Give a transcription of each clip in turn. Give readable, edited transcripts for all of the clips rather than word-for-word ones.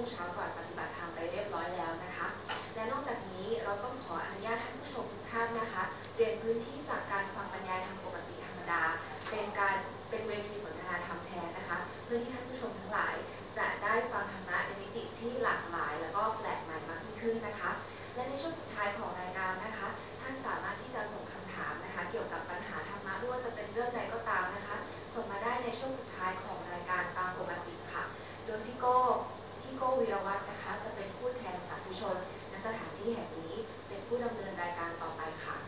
งเช้าก่อนปฏิบัติธรรมไปเรียบร้อยแล้วนะคะและนอกจากนี้เราต้องขออนุญาตท่านผู้ชมทุกท่านนะคะเปลี่ยนพื้นที่จากการฟังบรรยายธรรมปกติธรรมดาเป็นเวทีสนทนาธรรมแทนนะคะเพื่อที่ท่านผู้ชมทั้งหลายจะได้ฟังธรรมะในมิติที่หลากหลายแล้วก็แปลกใหม่มากยิ่งขึ้นนะคะและในช่วงสุดท้ายของรายการนะคะท่านสามารถที่จะส่งคำถามนะคะเกี่ยวกับปัญหาธรรมะไม่ว่าจะเป็นเรื่องใดก็ตามนะคะส่งมาได้ในช่วงสุดท้ายของรายการตามปกติค่ะโดยพี่โก้วีรวัฒน์นะคะจะเป็นผู้แทนสาธุชนณสถานที่แห่งนี้เป็นผู้ดำเนินรายการต่อไปค่ะ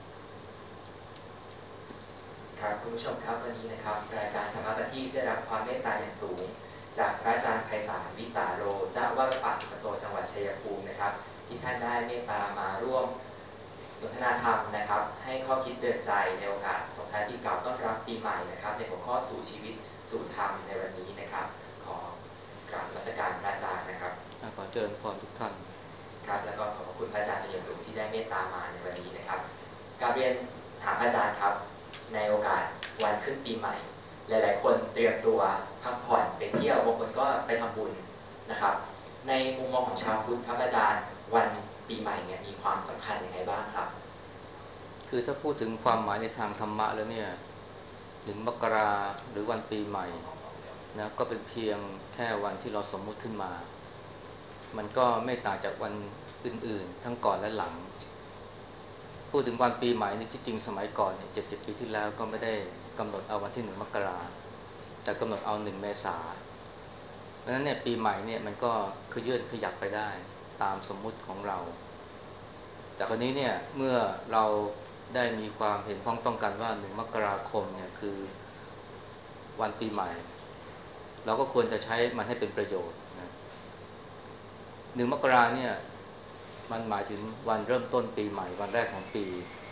ครับคุณผู้ชมครับวันนี้นะครับรายการธรรมะประทีปได้รับความเมตตาอย่างสูงจากพระอาจารย์ไพศาลวิสาโรเจ้าอาวาสวัดป่าสุกโตจังหวัดชัยภูมินะครับที่ท่านได้เมตตามาร่วมสนทนาธรรมนะครับให้ข้อคิดเตือนใจในโอกาสส่งท้ายปีเก่าต้อนรับปีใหม่นะครับในหัวข้อสู่ชีวิตสู่ธรรมในวันนี้นะครับขอกราบนมัสการพระอาจารย์นะครับขอเจริญพรทุกท่านครับแล้วก็ขอบคุณพระอาจารย์เป็นอย่างสูงที่ได้เมตตามาในวันนี้นะครับกราบเรียนถามพระอาจารย์ครับในโอกาสวันขึ้นปีใหม่หลายๆคนเตรียมตัวพักผ่อนไปเที่ยวบางคนก็ไปทำบุญนะครับในมุมมองของชาวพุทธครับอาจารย์วันปีใหม่เนี่ยมีความสำคัญยังไงบ้างครับคือถ้าพูดถึงความหมายในทางธรรมะแล้วเนี่ย1 มกราหรือวันปีใหม่นะก็เป็นเพียงแค่วันที่เราสมมุติขึ้นมามันก็ไม่ต่างจากวันอื่นๆทั้งก่อนและหลังพูดถึงวันปีใหม่นี่ที่จริงสมัยก่อนเนี่ย70 ปีที่แล้วก็ไม่ได้กำหนดเอาวันที่1 มกราแต่กำหนดเอา1 เมษาเพราะฉะนั้นเนี่ยปีใหม่เนี่ยมันก็ยื่นขยับไปได้ตามสมมุติของเราแต่คราวนี้เนี่ยเมื่อเราได้มีความเห็นพ้องต้องกันว่า1 มกราคมเนี่ยคือวันปีใหม่เราก็ควรจะใช้มันให้เป็นประโยชน์นะ1 มกราเนี่ยมันหมายถึงวันเริ่มต้นปีใหม่วันแรกของปี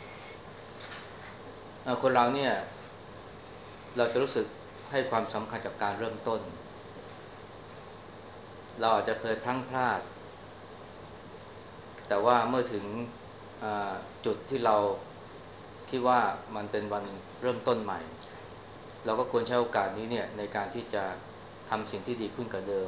คนเราเนี่ยเราจะรู้สึกให้ความสำคัญกับการเริ่มต้นเราอาจจะเคยพลั้งพลาดแต่ว่าเมื่อถึงจุดที่เราคิดว่ามันเป็นวันเริ่มต้นใหม่เราก็ควรใช้โอกาสนี้เนี่ยในการที่จะทำสิ่งที่ดีขึ้นกว่าเดิม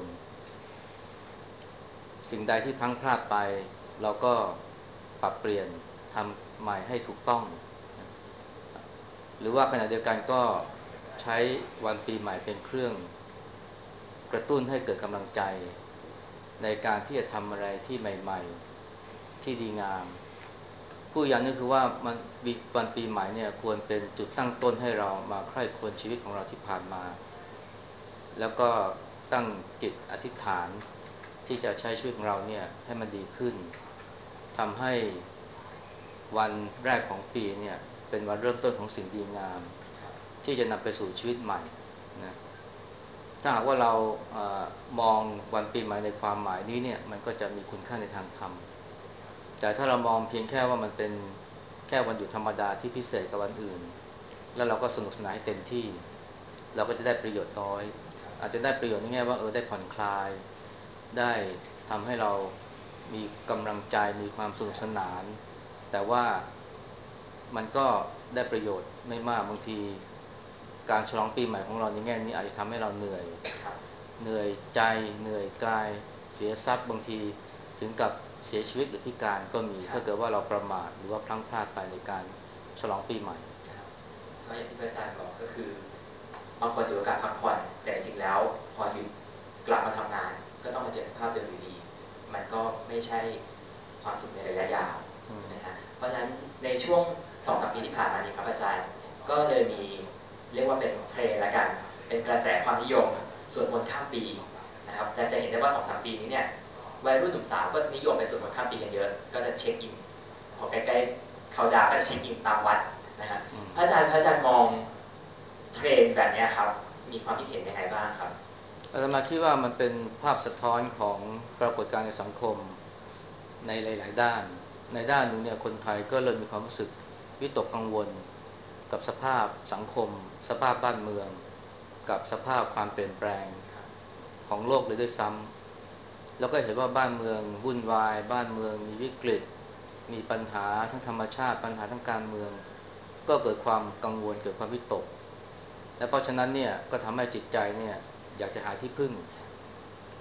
สิ่งใดที่พลั้งพลาดไปเราก็ปรับเปลี่ยนทำใหม่ให้ถูกต้องหรือว่าขณะเดียวกันก็ใช้วันปีใหม่เป็นเครื่องกระตุ้นให้เกิดกำลังใจในการที่จะทำอะไรที่ใหม่ๆที่ดีงามผู้อย่างนี้คือว่ามันวันปีใหม่เนี่ยควรเป็นจุดตั้งต้นให้เรามาใคร่ครวญชีวิตของเราที่ผ่านมาแล้วก็ตั้งจิตอธิษฐานที่จะใช้ชีวิตของเราเนี่ยให้มันดีขึ้นทำให้วันแรกของปีเนี่ยเป็นวันเริ่มต้นของสิ่งดีงามที่จะนำไปสู่ชีวิตใหม่นะถ้าหากว่าเรามองวันปีใหม่ในความหมายนี้เนี่ยมันก็จะมีคุณค่าในทางธรรมแต่ถ้าเรามองเพียงแค่ว่ามันเป็นแค่วันหยุดธรรมดาที่พิเศษกับวันอื่นแล้วเราก็สนุกสนานให้เต็มที่เราก็จะได้ประโยชน์น้อยอาจจะได้ประโยชน์ในแง่ว่าได้ผ่อนคลายได้ทำให้เรามีกำลังใจมีความสนุกสนานแต่ว่ามันก็ได้ประโยชน์ไม่มากบางทีการฉลองปีใหม่ของเราในแง่นี้อาจจะทำให้เราเหนื่อยใจเหนื่อยกายเสียทรัพย์บางทีถึงกับเสียชีวิตหรือพิการก็มีถ้าเกิดว่าเราประมาทหรือว่าพลั้งพลาดไปในการฉลองปีใหม่ก็อย่างที่อาจารย์บอกก็คือบางคนถือโอกาสพักผ่อนแต่จริงๆแล้วพอหยุดกลับมาทำงานก็ต้องมาเจอสภาพเดิมอยู่ดีมันก็ไม่ใช่ความสุขในระยะยาวนะฮะเพราะฉะนั้นในช่วง 2-3 ปีที่ผ่านมานี้ครับอาจารย์ก็เลยมีเรียกว่าเป็นเทรนด์ละกันเป็นกระแสความนิยมสวดมนต์ข้ามปีนะครับจะเห็นได้ว่า 2-3 ปีนี้เนี่ยวัยรุ่นหนุ่มสาวก็นิยมไปสวดมนต์ข้ามปีกันเยอะก็จะเช็คอินพอใกล้ๆเขาดาวก็จะเช็คอินตามวัดนะฮะพระอาจารย์มองเทรนด์แบบนี้ครับมีความคิดเห็นยังไงบ้างครับอาตมาคิดว่ามันเป็นภาพสะท้อนของปรากฏการณ์ในสังคมในหลายๆด้านในด้านหนึ่งเนี่ยคนไทยก็เริ่มมีความรู้สึกวิตกกังวลกับสภาพสังคมสภาพบ้านเมืองกับสภาพความเปลี่ยนแปลงของโลกเลยด้วยซ้ำแล้วก็เห็นว่าบ้านเมืองวุ่นวายบ้านเมืองมีวิกฤตมีปัญหาทั้งธรรมชาติปัญหาทั้งการเมืองก็เกิดความกังวลเกิดความวิตกและเพราะฉะนั้นเนี่ยก็ทำให้จิตใจเนี่ยอยากจะหาที่พึ่ง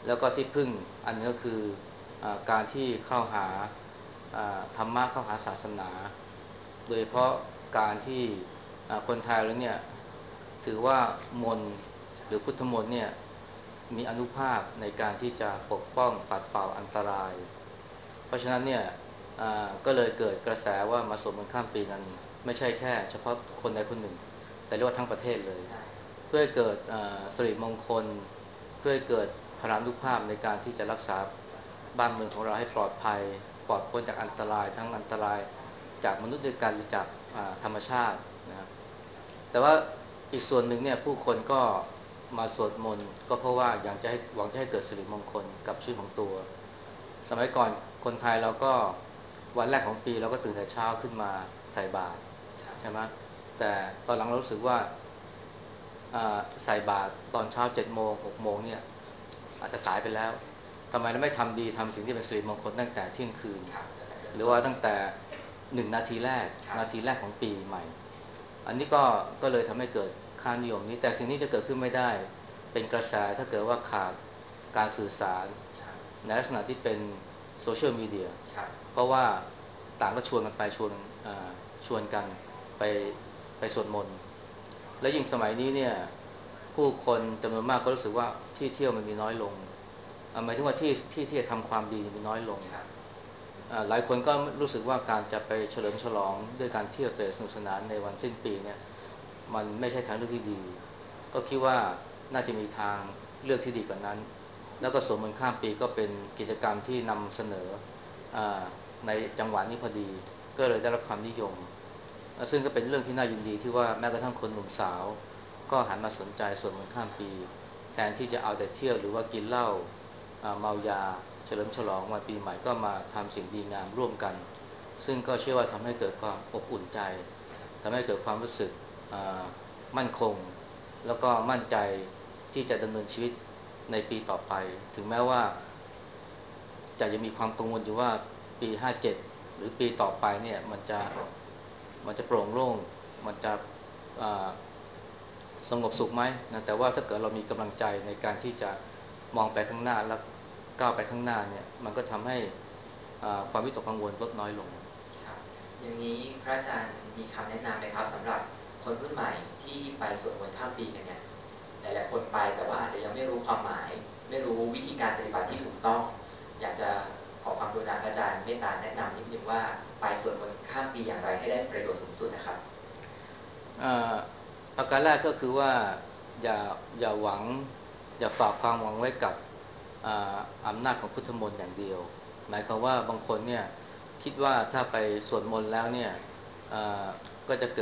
แล้วก็ที่พึ่งอันนึงก็คือการที่เข้าหาธรรมะเข้าหาศาสนา โดยเฉพาะการที่คนไทยแล้วเนี่ยถือว่ามนต์หรือพุทธมนต์เนี่ยมีอานุภาพในการที่จะปกป้องปัดเป่าอันตรายเพราะฉะนั้นเนี่ยก็เลยเกิดกระแสว่ามาสวดมนต์ข้ามปีนั้นไม่ใช่แค่เฉพาะคนใดคนหนึ่งแต่เรียกว่าทั้งประเทศเลยเพื่อให้เกิดสิริมงคลเพื่อให้เกิดพลานุภาพในการที่จะรักษาบ้านเมืองของเราให้ปลอดภัยปลอดพ้นจากอันตรายทั้งอันตรายจากมนุษย์ด้วยกันหรือจากธรรมชาตินะแต่ว่าอีกส่วนหนึ่งเนี่ยผู้คนก็มาสวดมนต์ก็เพราะว่าอยากจะให้หวังจะให้เกิดสิริมงคลกับชีวิตของตัวสมัยก่อนคนไทยเราก็วันแรกของปีเราก็ตื่นแต่เช้าขึ้นมาใส่บาตรใช่ไหมแต่ตอนหลังเรารู้สึกว่าใส่บาตรตอนเช้า7 โมง6 โมงเนี่ยอาจจะสายไปแล้วทำไมเราไม่ทำดีทำสิ่งที่เป็นสิริมงคลตั้งแต่เที่ยงคืนหรือว่าตั้งแต่1 นาทีแรกของปีใหม่อันนี้ก็เลยทำให้เกิดค่านิยมนี้แต่สิ่งนี้จะเกิดขึ้นไม่ได้เป็นกระแสถ้าเกิดว่าขาดการสื่อสารในลักษณะที่เป็นโซเชียลมีเดียเพราะว่าต่างก็ชวนกันไปชวนกันไปสวดมนต์และยิ่งสมัยนี้เนี่ยผู้คนจำนวนมากก็รู้สึกว่าที่เที่ยวมันมีน้อยลงหมายถึงว่าที่จะทำความดีมีน้อยลงหลายคนก็รู้สึกว่าการจะไปเฉลิมฉลองด้วยการเที่ยวเตะสนุกสนานในวันสิ้นปีเนี่ยมันไม่ใช่ทางเลือกที่ดีก็คิดว่าน่าจะมีทางเลือกที่ดีกว่านั้นแล้วก็สวดมนต์ข้ามปีก็เป็นกิจกรรมที่นำเสนอในจังหวะนี้พอดีก็เลยได้รับความนิยมซึ่งก็เป็นเรื่องที่น่ายินดีที่ว่าแม้กระทั่งคนหนุ่มสาวก็หันมาสนใจสวดมนต์ข้ามปีแทนที่จะเอาแต่เที่ยวหรือว่ากินเหล้าเมายาเฉลิมฉลองวันปีใหม่ก็มาทำสิ่งดีงามร่วมกันซึ่งก็เชื่อว่าทำให้เกิดความอบอุ่นใจทำให้เกิดความรู้สึกมั่นคงแล้วก็มั่นใจที่จะดำเนินชีวิตในปีต่อไปถึงแม้ว่าจะยังมีความกังวลอยู่ว่าปี57หรือปีต่อไปเนี่ยมันจะโปร่งโล่งมันจะสงบสุขไหมนะแต่ว่าถ้าเกิดเรามีกำลังใจในการที่จะมองไปข้างหน้าแล้วก้าวไปข้างหน้าเนี่ยมันก็ทำให้ความวิตกกังวลลดน้อยลงครับอย่างนี้พระอาจารย์มีคำแนะนำไหมครับสำหรับคนรุ่นใหม่ที่ไปสวดมนต์ข้ามปีกันเนี่ยหลายๆคนไปแต่ว่าอาจจะยังไม่รู้ความหมายไม่รู้วิธีการปฏิบัติที่ถูกต้องอยากจะขอความกรุณาพระอาจารย์เมตตาแนะนำนิดนึงว่าไปสวดมนต์ข้ามปีอย่างไรให้ได้ประโยชน์สูงสุดนะครับประการแรกก็คือว่าอย่าอย่าหวังอย่าฝากความหวังไว้กับอำนาจของพุทธมนต์อย่างเดียวหมายความว่าบางคนเนี่ยคิดว่าถ้าไปสวดมนต์แล้วเนี่ยก็จะ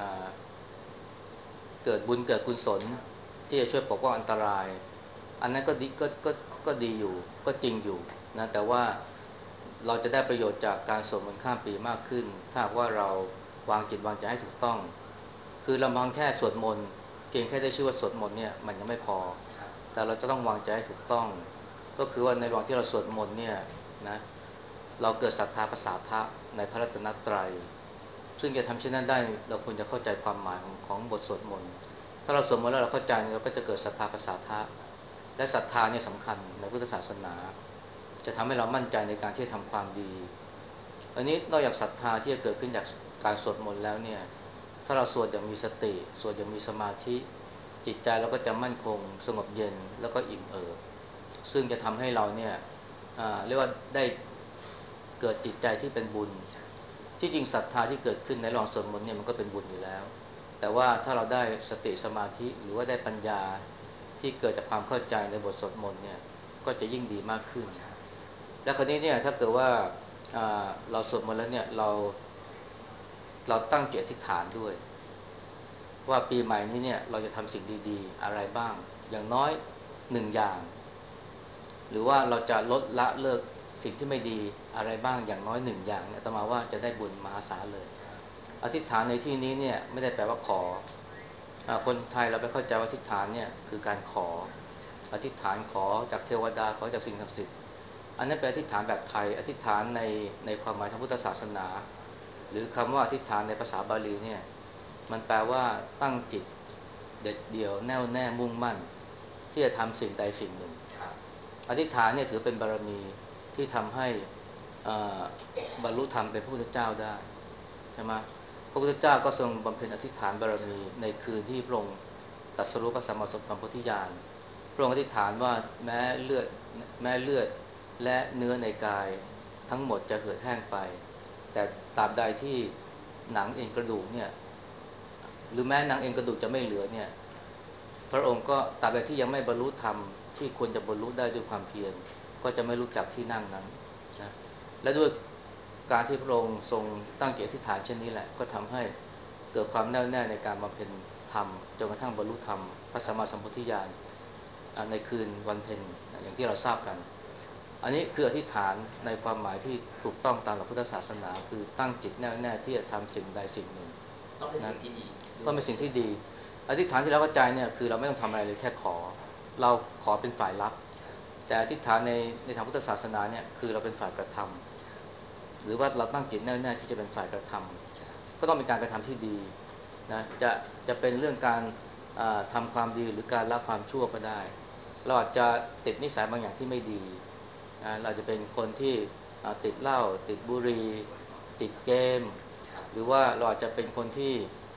เกิดบุญเกิดกุศลที่จะช่วยปกป้องอันตรายอันนั้นก็ดีก็ดีอยู่ก็จริงอยู่นะแต่ว่าเราจะได้ประโยชน์จากการสวดมนต์ข้ามปีมากขึ้นถ้าว่าเราวางจิตวางใจให้ถูกต้องคือลำพังแค่สวดมนต์เพียงแค่ได้ชื่อว่าสวดมนต์เนี่ยมันยังไม่พอแต่เราจะต้องวางใจให้ถูกต้องก็คือว่าในระหว่างที่เราสวดมนต์เนี่ยนะเราเกิดศรัทธาประสาทะในพระรัตนตรัยซึ่งจะทำเช่นนั้นได้เราควรจะเข้าใจความหมายของบทสวดมนต์ถ้าเราสวดมนต์แล้วเราเข้าใจเราก็จะเกิดศรัทธาประสาทะและศรัทธาเนี่ยสำคัญในพุทธศาสนาจะทำให้เรามั่นใจในการที่จะทำความดีอันนี้นอกจากศรัทธาที่จะเกิดขึ้นจากการสวดมนต์แล้วเนี่ยถ้าเราสวดอย่างมีสติสวดอย่างมีสมาธิจิตใจเราก็จะมั่นคงสงบเย็นแล้วก็อิ่มเอิบซึ่งจะทำให้เราเนี่ยเรียกว่าได้เกิดจิตใจที่เป็นบุญที่จริงศรัทธาที่เกิดขึ้นในระหว่างสวดมนต์เนี่ยมันก็เป็นบุญอยู่แล้วแต่ว่าถ้าเราได้สติสมาธิหรือว่าได้ปัญญาที่เกิดจากความเข้าใจในบทสวดมนต์เนี่ยก็จะยิ่งดีมากขึ้นและคราวนี้เนี่ยถ้าเกิดว่าเราสวดมนต์แล้วเนี่ยเราตั้งจิตอธิษฐานด้วยว่าปีใหม่นี้เนี่ยเราจะทำสิ่งดีๆอะไรบ้างอย่างน้อย1 อย่างหรือว่าเราจะลดละเลิกสิ่งที่ไม่ดีอะไรบ้างอย่างน้อย1 อย่างเนี่ยอาตมาว่าจะได้บุญมหาศาลเลยอธิษฐานในที่นี้เนี่ยไม่ได้แปลว่าขอคนไทยเราไปเข้าใจว่าอธิษฐานเนี่ยคือการขออธิษฐานขอจากเทวดาขอจากสิ่งศักดิ์สิทธิ์อันนั้นเป็นอธิษฐานแบบไทยอธิษฐานในความหมายทางพุทธศาสนาหรือคำว่าอธิษฐานในภาษาบาลีเนี่ยมันแปลว่าตั้งจิตเด็ดเดี่ยวแน่วแน่มุ่งมั่นที่จะทำสิ่งใดสิ่งหนึ่งอธิษฐานเนี่ยถือเป็นบารมีที่ทำให้บรรลุธรรมเป็นพระพุทธเจ้าได้ใช่ไหมพระพุทธเจ้าก็ทรงบำเพ็ญอธิษฐานบารมีในคืนที่พระองค์ตรัสรู้พระสัมมาสัมพุทธญาณพระองค์อธิษฐานว่าแม้เลือดและเนื้อในกายทั้งหมดจะเหือดแห้งไปแต่ตราบใดที่หนังเอ็นกระดูกเนี่ยหรือแม้หนังเอ็นกระดูกจะไม่เหลือเนี่ยพระองค์ก็ตราบใดที่ยังไม่บรรลุธรรมที่ควรจะบรรลุได้ด้วยความเพียรก็จะไม่รู้จักที่นั่งนั้นนะและด้วยการที่พระองค์ทรงตั้งจิตอธิษฐานเช่นนี้แหละก็ทำให้เกิดความแน่วแน่ในการบำเพ็ญธรรมจนกระทั่งบรรลุธรรมพระสัมมาสัมพุทธญาณในคืนวันเพ็ญอย่างที่เราทราบกันอันนี้คืออธิษฐานในความหมายที่ถูกต้องตามหลักพุทธศาสนาคือตั้งจิตแน่วแน่ที่จะทำสิ่งใดสิ่งหนึ่งต้องเป็นสิ่งที่ดีต้องเป็นสิ่งที่ดีอธิษฐานที่เราเข้าใจเนี่ยคือเราไม่ต้องทำอะไรเลยแค่ขอเราขอเป็นฝ่ายรับแต่อธิษฐานในทางพุทธศาสนาเนี่ยคือเราเป็นฝ่ายกระทำหรือว่าเราตั้งจิตแน่วแน่ที่จะเป็นฝ่ายกระทำก็ต้องเป็นการกระทำที่ดีนะจะเป็นเรื่องการทำความดีหรือการละความชั่วก็ได้เราอาจจะติดนิสัยบางอย่างที่ไม่ดีนะเราจะเป็นคนที่ติดเหล้าติดบุหรี่ติดเกมหรือว่าเราอาจจะเป็นคนที่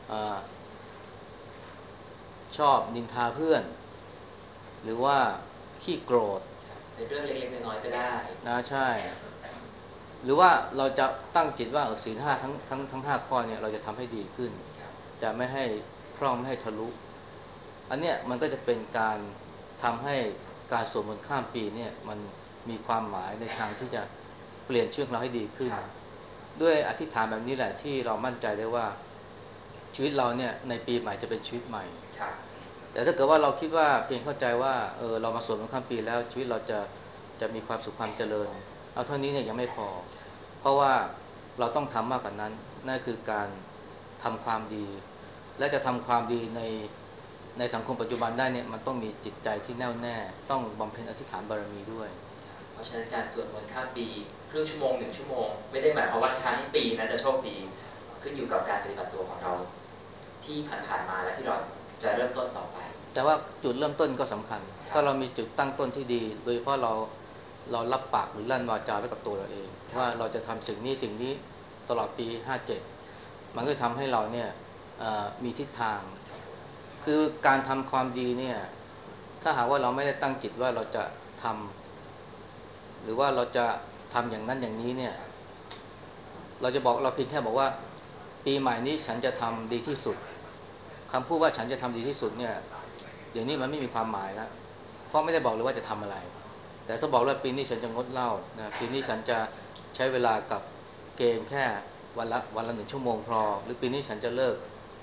ชอบนินทาเพื่อนหรือว่าขี้โกรธเป็นเรื่องเล็กๆน้อยๆก็ได้นะใช่หรือว่าเราจะตั้งจิตว่าศีลห้าทั้ง5 ข้อเนี่ยเราจะทำให้ดีขึ้นจะไม่ให้พร่องไม่ให้ทะลุอันเนี้ยมันก็จะเป็นการทำให้การสวดมนต์ข้ามปีเนี่ยมันมีความหมายในทางที่จะเปลี่ยนชีวิตเราให้ดีขึ้นด้วยอธิษฐานแบบนี้แหละที่เรามั่นใจได้ว่าชีวิตเราเนี่ยในปีใหม่จะเป็นชีวิตใหม่แต่ถ้าเกิดว่าเราคิดว่าเพียงเข้าใจว่าเรามาสวดมนต์ข้ามปีแล้วชีวิตเราจะมีความสุขความเจริญเอาเท่านี้เนี่ยยังไม่พอเพราะว่าเราต้องทำมากกว่านั้นนั่นคือการทำความดีและจะทำความดีในสังคมปัจจุบันได้เนี่ยมันต้องมีจิตใจที่แน่วแน่ต้องบำเพ็ญอธิษฐานบารมีด้วยเพราะฉะนั้นการสวดมนต์ข้ามปีครึ่งชั่วโมง1 ชั่วโมงไม่ได้หมายความว่าทั้งปีนั้นจะโชคดีขึ้นอยู่กับการปฏิบัติตัวของเราที่ผ่านๆมาและที่เราจะเริ่มต้นต่อไปแต่ว่าจุดเริ่มต้นก็สำคัญถ้าเรามีจุดตั้งต้นที่ดีโดยเฉพาะเรารับปากหรือลั่นวาจาไว้กับตัวเราเองว่าเราจะทำสิ่งนี้ตลอดปี57มันก็ทำให้เราเนี่ยมีทิศทางคือการทำความดีเนี่ยถ้าหากว่าเราไม่ได้ตั้งจิตว่าเราจะทำหรือว่าเราจะทำอย่างนั้นอย่างนี้เนี่ยเราเพียงแค่บอกว่าปีใหม่นี้ฉันจะทำดีที่สุดคำพูดว่าฉันจะทำดีที่สุดเนี่ยเดี๋ยวนี้มันไม่มีความหมายแล้วเพราะไม่ได้บอกเลยว่าจะทำอะไรแต่ถ้าบอกว่าปีนี้ฉันจะงดเหล้านะปีนี้ฉันจะใช้เวลากับเกมแค่วันละ1 ชั่วโมงพอหรือปีนี้ฉันจะเลิก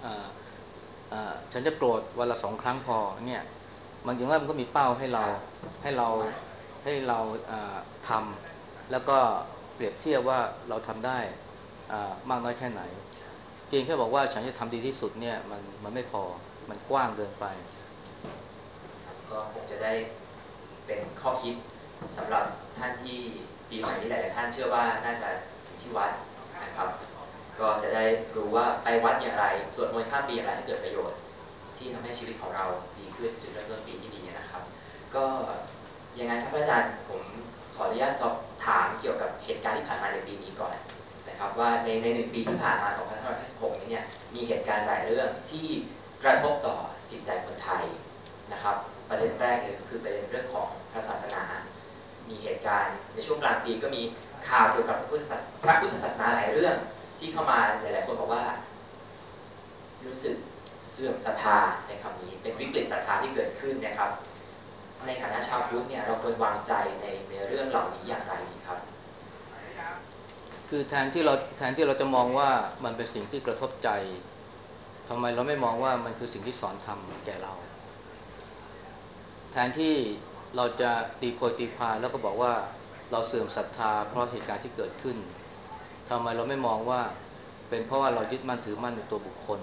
ฉันจะโกรธวันละ2 ครั้งพอเนี่ยมันอย่างว่ามันก็มีเป้าให้เราทำแล้วก็เปรียบเทียบว่าเราทำได้มากน้อยแค่ไหนเพียงแค่บอกว่าฉันจะทำดีที่สุดเนี่ยมันไม่พอมันกว้างเกินไปก็คงจะได้เป็นข้อคิดสำหรับท่านที่ปีใหม่นี้หลายท่านเชื่อว่าน่าจะอยู่ที่วัดนะครับก็จะได้รู้ว่าไปวัดอย่างไรสวดมนต์ข้ามปีอย่างไรให้เกิดประโยชน์ที่ทำให้ชีวิตของเราดีขึ้นจุดเริ่มต้นปีที่ดีนะครับก็ยังไงครับอาจารย์ผมขออนุญาตสอบถามเกี่ยวกับเหตุการณ์ที่ผ่านมาในปีนี้ก่อนนะครับว่าใน1 ปีที่ผ่านมา2556นี้เนี่ยมีเหตุการณ์หลายเรื่องที่กระทบต่อจิตใจคนไทยนะครับประเด็นแรกเลยก็คือประเด็นเรื่องของพระศาสนามีเหตุการณ์ในช่วงกลางปีก็มีข่าวเกี่ยวกับพระพุทธศาสนาหลายเรื่องที่เข้ามาหลายๆคนบอกว่ารู้สึกเสื่อมศรัทธาในคำนี้เป็นวิกฤตศรัทธาที่เกิดขึ้นนะครับในฐานะชาวพุทธเนี่ยเราควรวางใจในเรื่องเหล่านี้อย่างไรดีครับคือแทนที่เราจะมองว่ามันเป็นสิ่งที่กระทบใจทำไมเราไม่มองว่ามันคือสิ่งที่สอนธรรมแก่เราแทนที่เราจะตีโพยตีพายแล้วก็บอกว่าเราเสื่อมศรัทธาเพราะเหตุการณ์ที่เกิดขึ้นทำไมเราไม่มองว่าเป็นเพราะว่าเรายึดมั่นถือมั่นในตัวบุคคล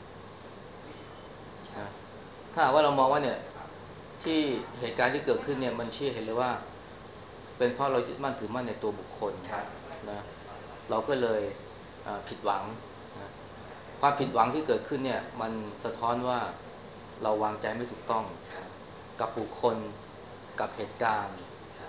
นะถ้าว่าเรามองว่าเนี่ยที่เหตุการณ์ที่เกิดขึ้นเนี่ยมันชี้เห็นเลยว่าเป็นเพราะเรายึดมั่นถือมั่นในตัวบุคคลนะเราก็เลยผิดหวังนะความผิดหวังที่เกิดขึ้นเนี่ยมันสะท้อนว่าเราวางใจไม่ถูกต้องกับบุคคลกับเหตุการณ์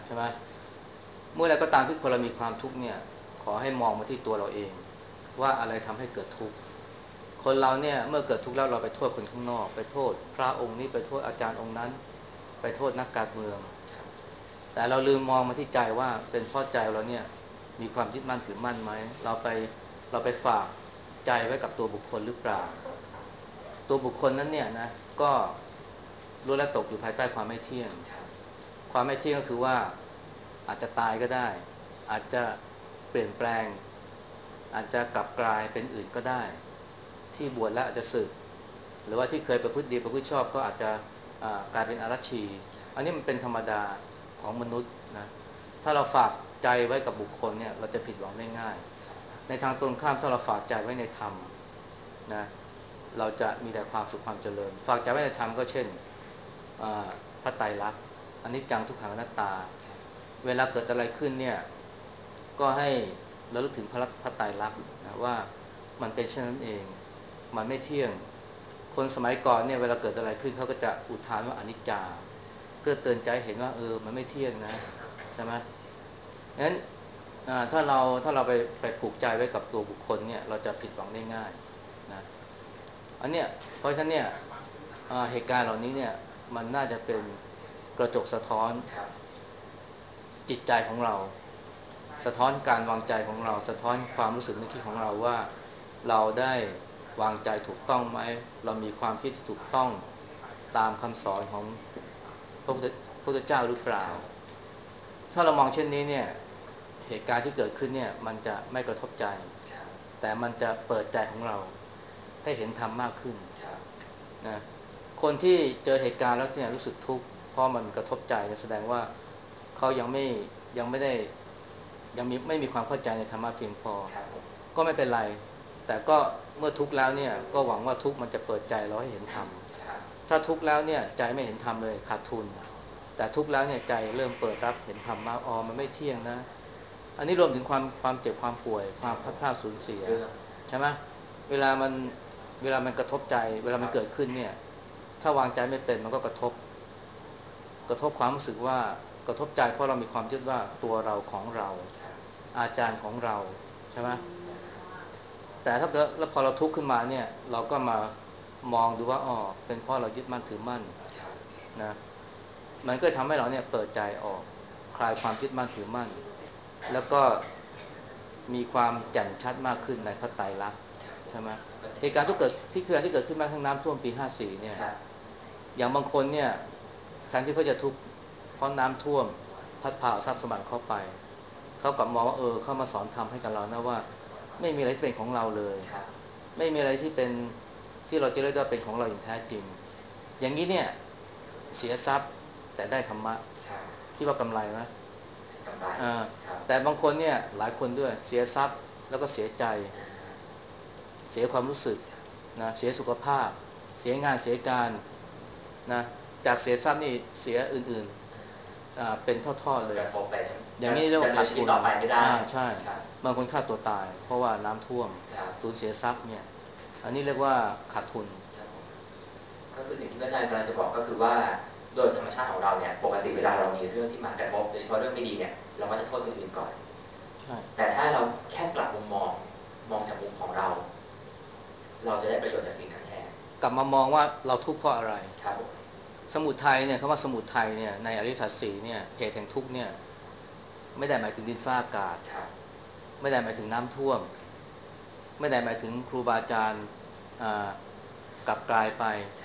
ช่ไหมเมื่อไรก็ตามที่คนเรามีความทุกข์เนี่ยขอให้มองมาที่ตัวเราเองว่าอะไรทำให้เกิดทุกข์คนเราเนี่ยเมื่อเกิดทุกข์แล้วเราไปโทษคนข้างนอกไปโทษพระองค์นี้ไปโทษอาจารย์องค์นั้นไปโทษนักการเมืองแต่เราลืมมองมาที่ใจว่าเป็นเพราะใจเราเนี่ยมีความยึดมั่นถือมั่นไหมเราไปฝากใจไว้กับตัวบุคคลหรือเปล่าตัวบุคคลนั้นเนี่ยนะก็ล้วนแล้วตกอยู่ภายใต้ความไม่เที่ยงความไม่เที่ยงก็คือว่าอาจจะตายก็ได้อาจจะเปลี่ยนแปลงอาจจะกลับกลายเป็นอื่นก็ได้ที่บวชแล้วอาจจะสึกหรือว่าที่เคยประพฤติดีประพฤติชอบก็อาจจะกลายเป็นอรัชชีอันนี้มันเป็นธรรมดาของมนุษย์นะถ้าเราฝากใจไว้กับบุคคลเนี่ยเราจะผิดหวังได้ง่ายในทางตรงข้ามถ้าเราฝากใจไว้ในธรรมนะเราจะมีแต่ความสุขความเจริญฝากใจไว้ในธรรมก็เช่นพระไตรลักษณ์อนิจจังทุกขังอนัตตาเวลาเกิดอะไรขึ้นเนี่ยก็ให้เราลึกถึงพระไตรลักษณ์นะว่ามันเป็นเช่นนั้นเองมันไม่เที่ยงคนสมัยก่อนเนี่ยเวลาเกิดอะไรขึ้นเขาก็จะอุทานว่าอนิจจาเพื่อเตือนใจเห็นว่ามันไม่เที่ยงนะใช่ไหมงั้นถ้าเราไปผูกใจไว้กับตัวบุคคลเนี่ยเราจะผิดหวังได้ง่ายนะอันเนี้ยเพราะฉะนั้นเนี่ยเหตุการณ์เหล่านี้เนี่ยมันน่าจะเป็นกระจกสะท้อนจิตใจของเราสะท้อนการวางใจของเราสะท้อนความรู้สึกนึกคิดของเราว่าเราได้วางใจถูกต้องไหมเรามีความคิดที่ถูกต้องตามคำสอนของพระพุทธเจ้าหรือเปล่าถ้าเรามองเช่นนี้เนี่ยเหตุการณ์ที่เกิดขึ้นเนี่ยมันจะไม่กระทบใจแต่มันจะเปิดใจของเราให้เห็นธรรมมากขึ้นนะคนที่เจอเหตุการณ์แล้วเนี่ยรู้สึกทุกข์เพราะมันกระทบใจแสดงว่าเขายังไม่ได้ไม่มีความเข้าใจในธรรมะเพียงพอก็ไม่เป็นไรแต่ก็เมื่อทุกข์แล้วเนี่ยก็หวังว่าทุกข์มันจะเปิดใจเราให้เห็นธรรมถ้าทุกข์แล้วเนี่ยใจไม่เห็นธรรมเลยขาดทุนแต่ทุกข์แล้วเนี่ยใจเริ่มเปิดรับเห็นธรรมมามันไม่เที่ยงนะอันนี้รวมถึงความเจ็บความป่วยความพลาดพลาดสูญเสียใช่ไหมเวลามันกระทบใจเวลามันเกิดขึ้นเนี่ยถ้าวางใจไม่เป็นมันก็กระทบความรู้สึกว่ากระทบใจเพราะเรามีความคิดว่าตัวเราของเราอาจารย์ของเราใช่ไหมแต่ถ้าแล้วพอเราทุกข์ขึ้นมาเนี่ยเราก็มามองดูว่าเป็นเพราะเรายึดมั่นถือมั่นนะมันก็ทำให้เราเนี่ยเปิดใจออกคลายความยึดมั่นถือมั่นแล้วก็มีความแจ่มชัดมากขึ้นในพระไตรลักษณ์ใช่ไหมเหตุการณ์ที่เกิดขึ้นมาทั้งน้ำท่วมปี54เนี่ยอย่างบางคนเนี่ยแทนที่เขาจะทุกข์เพราะน้ำท่วมพัดพาทรัพย์สมบัติเข้าไปเขากลับมองว่าเขามาสอนธรรมให้กับเรานะว่าไม่มีอะไรที่เป็นของเราเลยไม่มีอะไรที่เป็นที่เราจะเรียกว่าเป็นของเราอย่างแท้จริงอย่างนี้เนี่ยเสียทรัพย์แต่ได้ธรรมะคิดว่ากำไรไหมแต่บางคนเนี่ยหลายคนด้วยเสียทรัพย์แล้วก็เสียใจเสียความรู้สึกนะเสียสุขภาพเสียงานเสียการนะจากเสียทรัพย์นี่เสียอื่นๆเป็นทอดๆเลยอย่างนี้เรียกว่าขาดทุนใช่บางคนฆ่าตัวตายเพราะว่าน้ำท่วมสูญเสียทรัพย์เนี่ยอันนี้เรียกว่าขาดทุนก็คือสิ่งที่อาจารย์กำลังจะบอกก็คือว่าโดยธรรมชาติของเราเนี่ยปกติเวลาเรามีเรื่องที่มากระทบโดยเฉพาะเรื่องไม่ดีเนี่ยเราก็จะโทษคนอื่นก่อนแต่ถ้าเราแค่ปรับมุมมองจากมุมของเราจะได้ประโยชน์จากสิ่งนั้นแทนกลับมามองว่าเราทุกข์เพราะอะไรสมุทัยเนี่ยคำว่าสมุทัยเนี่ยในอริยสัจสี่เนี่ยเหตุแห่งทุกข์เนี่ยไม่ได้หมายถึงดินฟ้าอากาศไม่ได้หมายถึงน้ำท่วมไม่ได้หมายถึงครูบาอาจารย์กลับกลายไป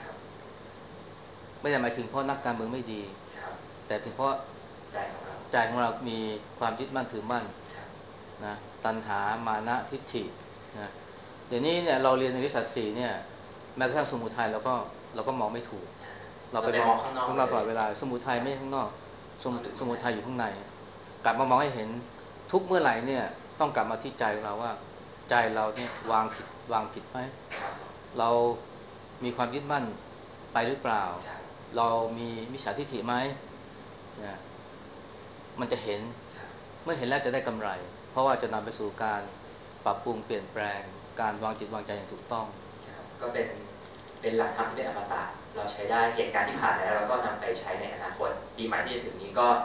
ไม่ได้หมายถึงเพราะนักการเมืองไม่ดีแต่เป็นเพราะใจของเรามีความยึดมั่นถือมั่นนะตัณหามานะทิฏฐินะเดี๋ยวนี้เนี่ยเราเรียนอริยสัจสี่เนี่ยแม้กระทั่งสมุทัยเราก็มองไม่ถูกเราไปมองข้างนอกตลอดเวลาสมุทัยไม่ใช่ข้างนอกสมุทัยอยู่ข้างในกลับมามองให้เห็นทุกเมื่อไหร่เนี่ยต้องกลับมาที่ใจเราว่าใจเราเนี่ยวางผิดไหมเรามีความยึดมั่นไปหรือเปล่าเรามีมิจฉาทิฏฐิไหมเนี่ยมันจะเห็นเมื่อเห็นแล้วจะได้กำไรเพราะว่าจะนำไปสู่การปรับปรุงเปลี่ยนแปลงการวางจิตวางใจอย่างถูกต้องก็เป็นหลักธรรมที่เป็นอมตะเราใช้ได้เหตุการณ์ที่ผ่านแล้วเราก็นำไปใช้ในอนาคตปีใหม่ที่จะถึงนี้ก็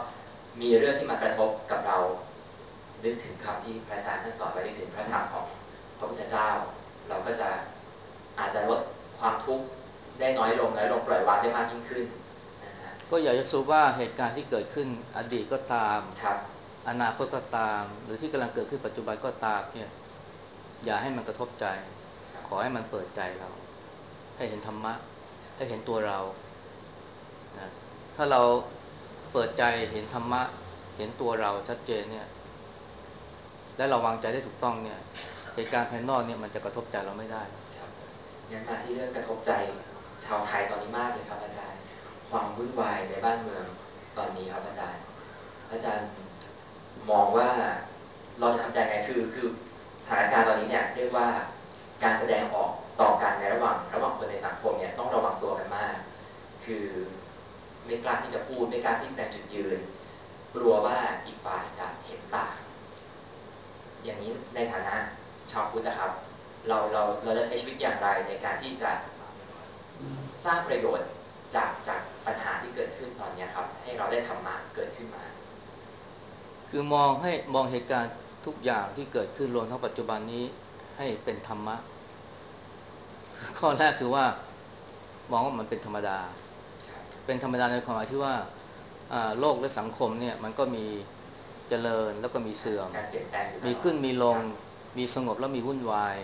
มีเรื่องที่มากระทบกับเรานึกถึงคำที่พระอาจารย์ท่านสอนไว้นึกถึงพระธรรมของพระพุทธเจ้าเราก็จะอาจจะลดความทุกข์ได้น้อยลงปล่อยวางได้มากยิ่งขึ้นนะฮะก็อยากจะสรุปว่าเหตุการณ์ที่เกิดขึ้นอดีตก็ตามครับอนาคตก็ตามหรือที่กำลังเกิดขึ้นปัจจุบันก็ตามเนี่ยอย่าให้มันกระทบใจขอให้มันเปิดใจเราให้เห็นธรรมะให้เห็นตัวเรานะถ้าเราเปิดใจเห็นธรรมะเห็นตัวเราชัดเจนเนี่ยและเราวางใจได้ถูกต้องเนี่ยเหตุการณ์ภายนอกเนี่ยมันจะกระทบใจเราไม่ได้ครับงั้นมาที่เรื่องกระทบใจชาวไทยตอนนี้มากเลยครับอาจารย์ความวุ่นวายในบ้านเมืองตอนนี้ครับอาจารย์มองว่าเราจะทำใจไงคือสถานการณ์ตอนนี้เนี่ยเรียกว่าการแสดงออกต่อกันในระหว่างคนในสังคมเนี่ยต้องระวังตัวกันมากคือไม่กล้าที่จะพูดไม่กล้าที่แสดงจุดยืนกลัวว่าอีกฝ่ายจะเห็นต่างอย่างนี้ในฐานะชาวพุทธนะครับเราจะใช้ชีวิตอย่างไรในการที่จะสร้างประโยชน์จากปัญหาที่เกิดขึ้นตอนนี้ครับให้เราได้ธรรมะเกิดขึ้นมาคือมองเหตุการณ์ทุกอย่างที่เกิดขึ้นรวมทั้งปัจจุบันนี้ให้เป็นธรรมะข้อแรกคือว่ามองว่ามันเป็นธรรมดาในความหมายที่ว่าโลกและสังคมเนี่ยมันก็มีเจริญแล้วก็มีเสื่อมมีขึ้นมีลงมีสงบแล้วมีวุ่นวาย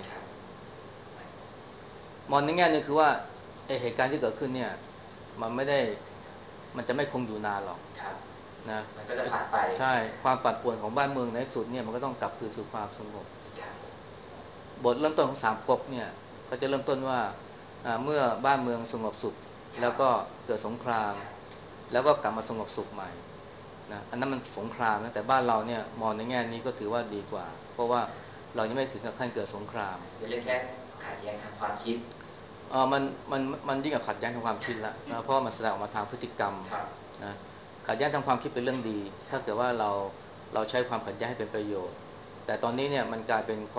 มองในแง่นึงคือว่าเหตุการณ์ที่เกิดขึ้นเนี่ยมันจะไม่คงอยู่นานหรอกนะมันก็จะผ่านไปใช่ความปั่นป่วนของบ้านเมืองในสุดเนี่ยมันก็ต้องกลับคืนสู่ความสงบบทเริ่มต้นของสามก๊กเนี่ยก็จะเริ่มต้นว่าเมื่อบ้านเมืองสงบสุขแล้วก็เกิดสงครามแล้วก็กลับมาสงบสุขใหม่นะอันนั้นมันสงครามนะแต่บ้านเราเนี่ยมองในแง่นี้ก็ถือว่าดีกว่าเพราะว่าเรายังไม่ถึงกับขั้นเกิดสงครามเป็นเรื่องแค่ขัดแย้งทางความคิดมันยิ่งกว่าขัดแย้งทางความคิดละเพราะมันแสดงออกมาทางพฤติกรรมนะขัดแย้งทางความคิดเป็นเรื่องดีถ้าเกิดว่าเราใช้ความขัดแย้งให้เป็นประโยชน์แต่ตอนนี้เนี่ยมันกลายเป็น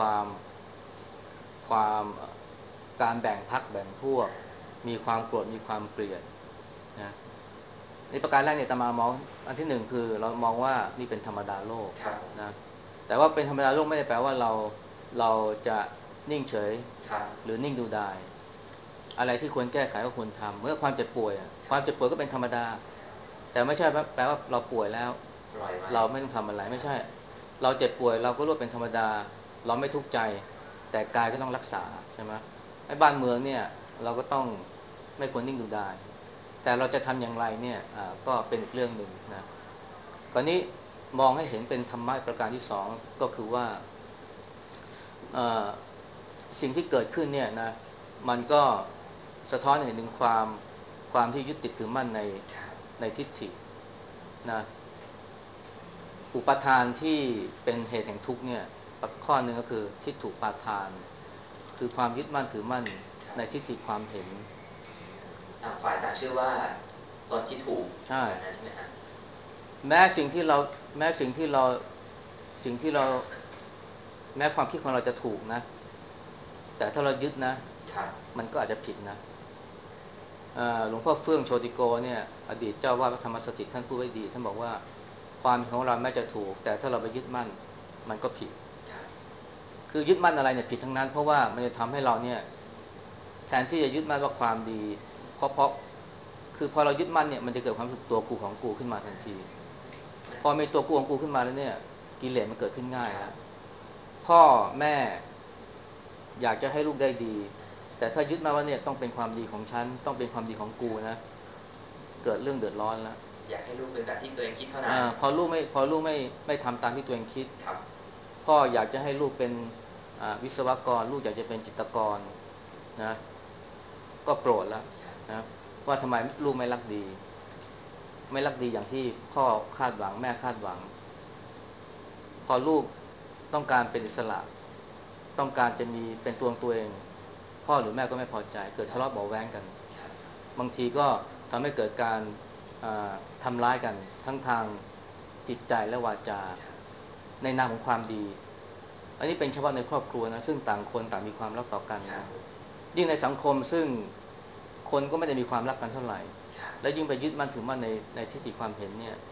ความการแบ่งพรรคแบ่งพวกมีความโกรธมีความเกลียดนะนี่ประการแรกเนี่ยตามามองอันที่หนึ่งคือเรามองว่านี่เป็นธรรมดาโลกนะแต่ว่าเป็นธรรมดาโลกไม่ได้แปลว่าเราจะนิ่งเฉยหรือนิ่งดูดายอะไรที่ควรแก้ไขก็ควรทำเมื่อความเจ็บป่วยก็เป็นธรรมดาแต่ไม่ใช่แปลว่าเราป่วยแล้วเราไม่ต้องทำอะไรไม่ใช่เราเจ็บป่วยเราก็รู้เป็นธรรมดาเราไม่ทุกข์ใจแต่กายก็ต้องรักษาใช่ไหมไอ้บ้านเมืองเนี่ยเราก็ต้องไม่ควรนิ่งดูดายแต่เราจะทำอย่างไรเนี่ยก็เป็นอีกเรื่องหนึ่งนะคราวนี้มองให้เห็นเป็นธรรมะประการที่สองก็คือว่าสิ่งที่เกิดขึ้นเนี่ยนะมันก็สะท้อนให้เห็นถึงความที่ยึดติดถือมั่นในทิฏฐินะอุปทานที่เป็นเหตุแห่งทุกข์เนี่ยข้อหนึ่งก็คือทิฏฐุปาทานคือความยึดมั่นถือมั่นในทิฏฐิความเห็นต่างฝ่ายต่างเชื่อว่าตนที่ถูกใช่ใช่ไหมฮะแม้สิ่งที่เราแม้ความคิดของเราจะถูกนะแต่ถ้าเรายึดนะมันก็อาจจะผิดนะหลวงพ่อเฟื่องโชติโกเนี่ยอดีตเจ้าวาดวัดธรรมสถิตท่านพูดไว้ดีท่านบอกว่าความเห็นของเราแม้จะถูกแต่ถ้าเราไปยึดมั่นมันก็ผิดคือยึดมั่นอะไรเนี่ยผิดทั้งนั้นเพราะว่ามันจะทำให้เราเนี่ยแทนที่จะยึดมั่นว่าความดีเพราะคือพอเรายึดมั่นเนี่ยมันจะเกิดความรู้สึกตัวกูของกูขึ้นมาทันทีพอมีตัวกูของกูขึ้นมาแล้วเนี่ยกิเลสมันเกิดขึ้นง่ายนะพ่อแม่อยากจะให้ลูกได้ดีแต่ถ้ายึดมาว่าเนี่ยต้องเป็นความดีของฉันต้องเป็นความดีของกูนะเกิดเรื่องเดือดร้อนแล้วอยากให้ลูกเป็นแบบที่ตัวเองคิดเท่านั้นพอลูกไม่ทำตามที่ตัวเองคิดพ่ออยากจะให้ลูกเป็นวิศวกรลูกอยากจะเป็นจิตรกรนะก็โกรธแล้วนะว่าทำไมลูกไม่รักดีอย่างที่พ่อคาดหวังแม่คาดหวังพอลูกต้องการเป็นอิสระต้องการจะมีเป็นตัวของตัวเองพ่อหรือแม่ก็ไม่พอใจเกิดทะเลาะเบาแว้งกันบางทีก็ทำให้เกิดการทำร้ายกันทั้งทางจิตใจและวาจาในนามของความดีอันนี้เป็นเฉพาะในครอบครัวนะซึ่งต่างคนต่างมีความรักต่อกันนะยิ่งในสังคมซึ่งคนก็ไม่ได้มีความรักกันเท่าไหร่และยิ่งไปยึดมั่นถือมั่นในทิฏฐิความเห็นเนี่ย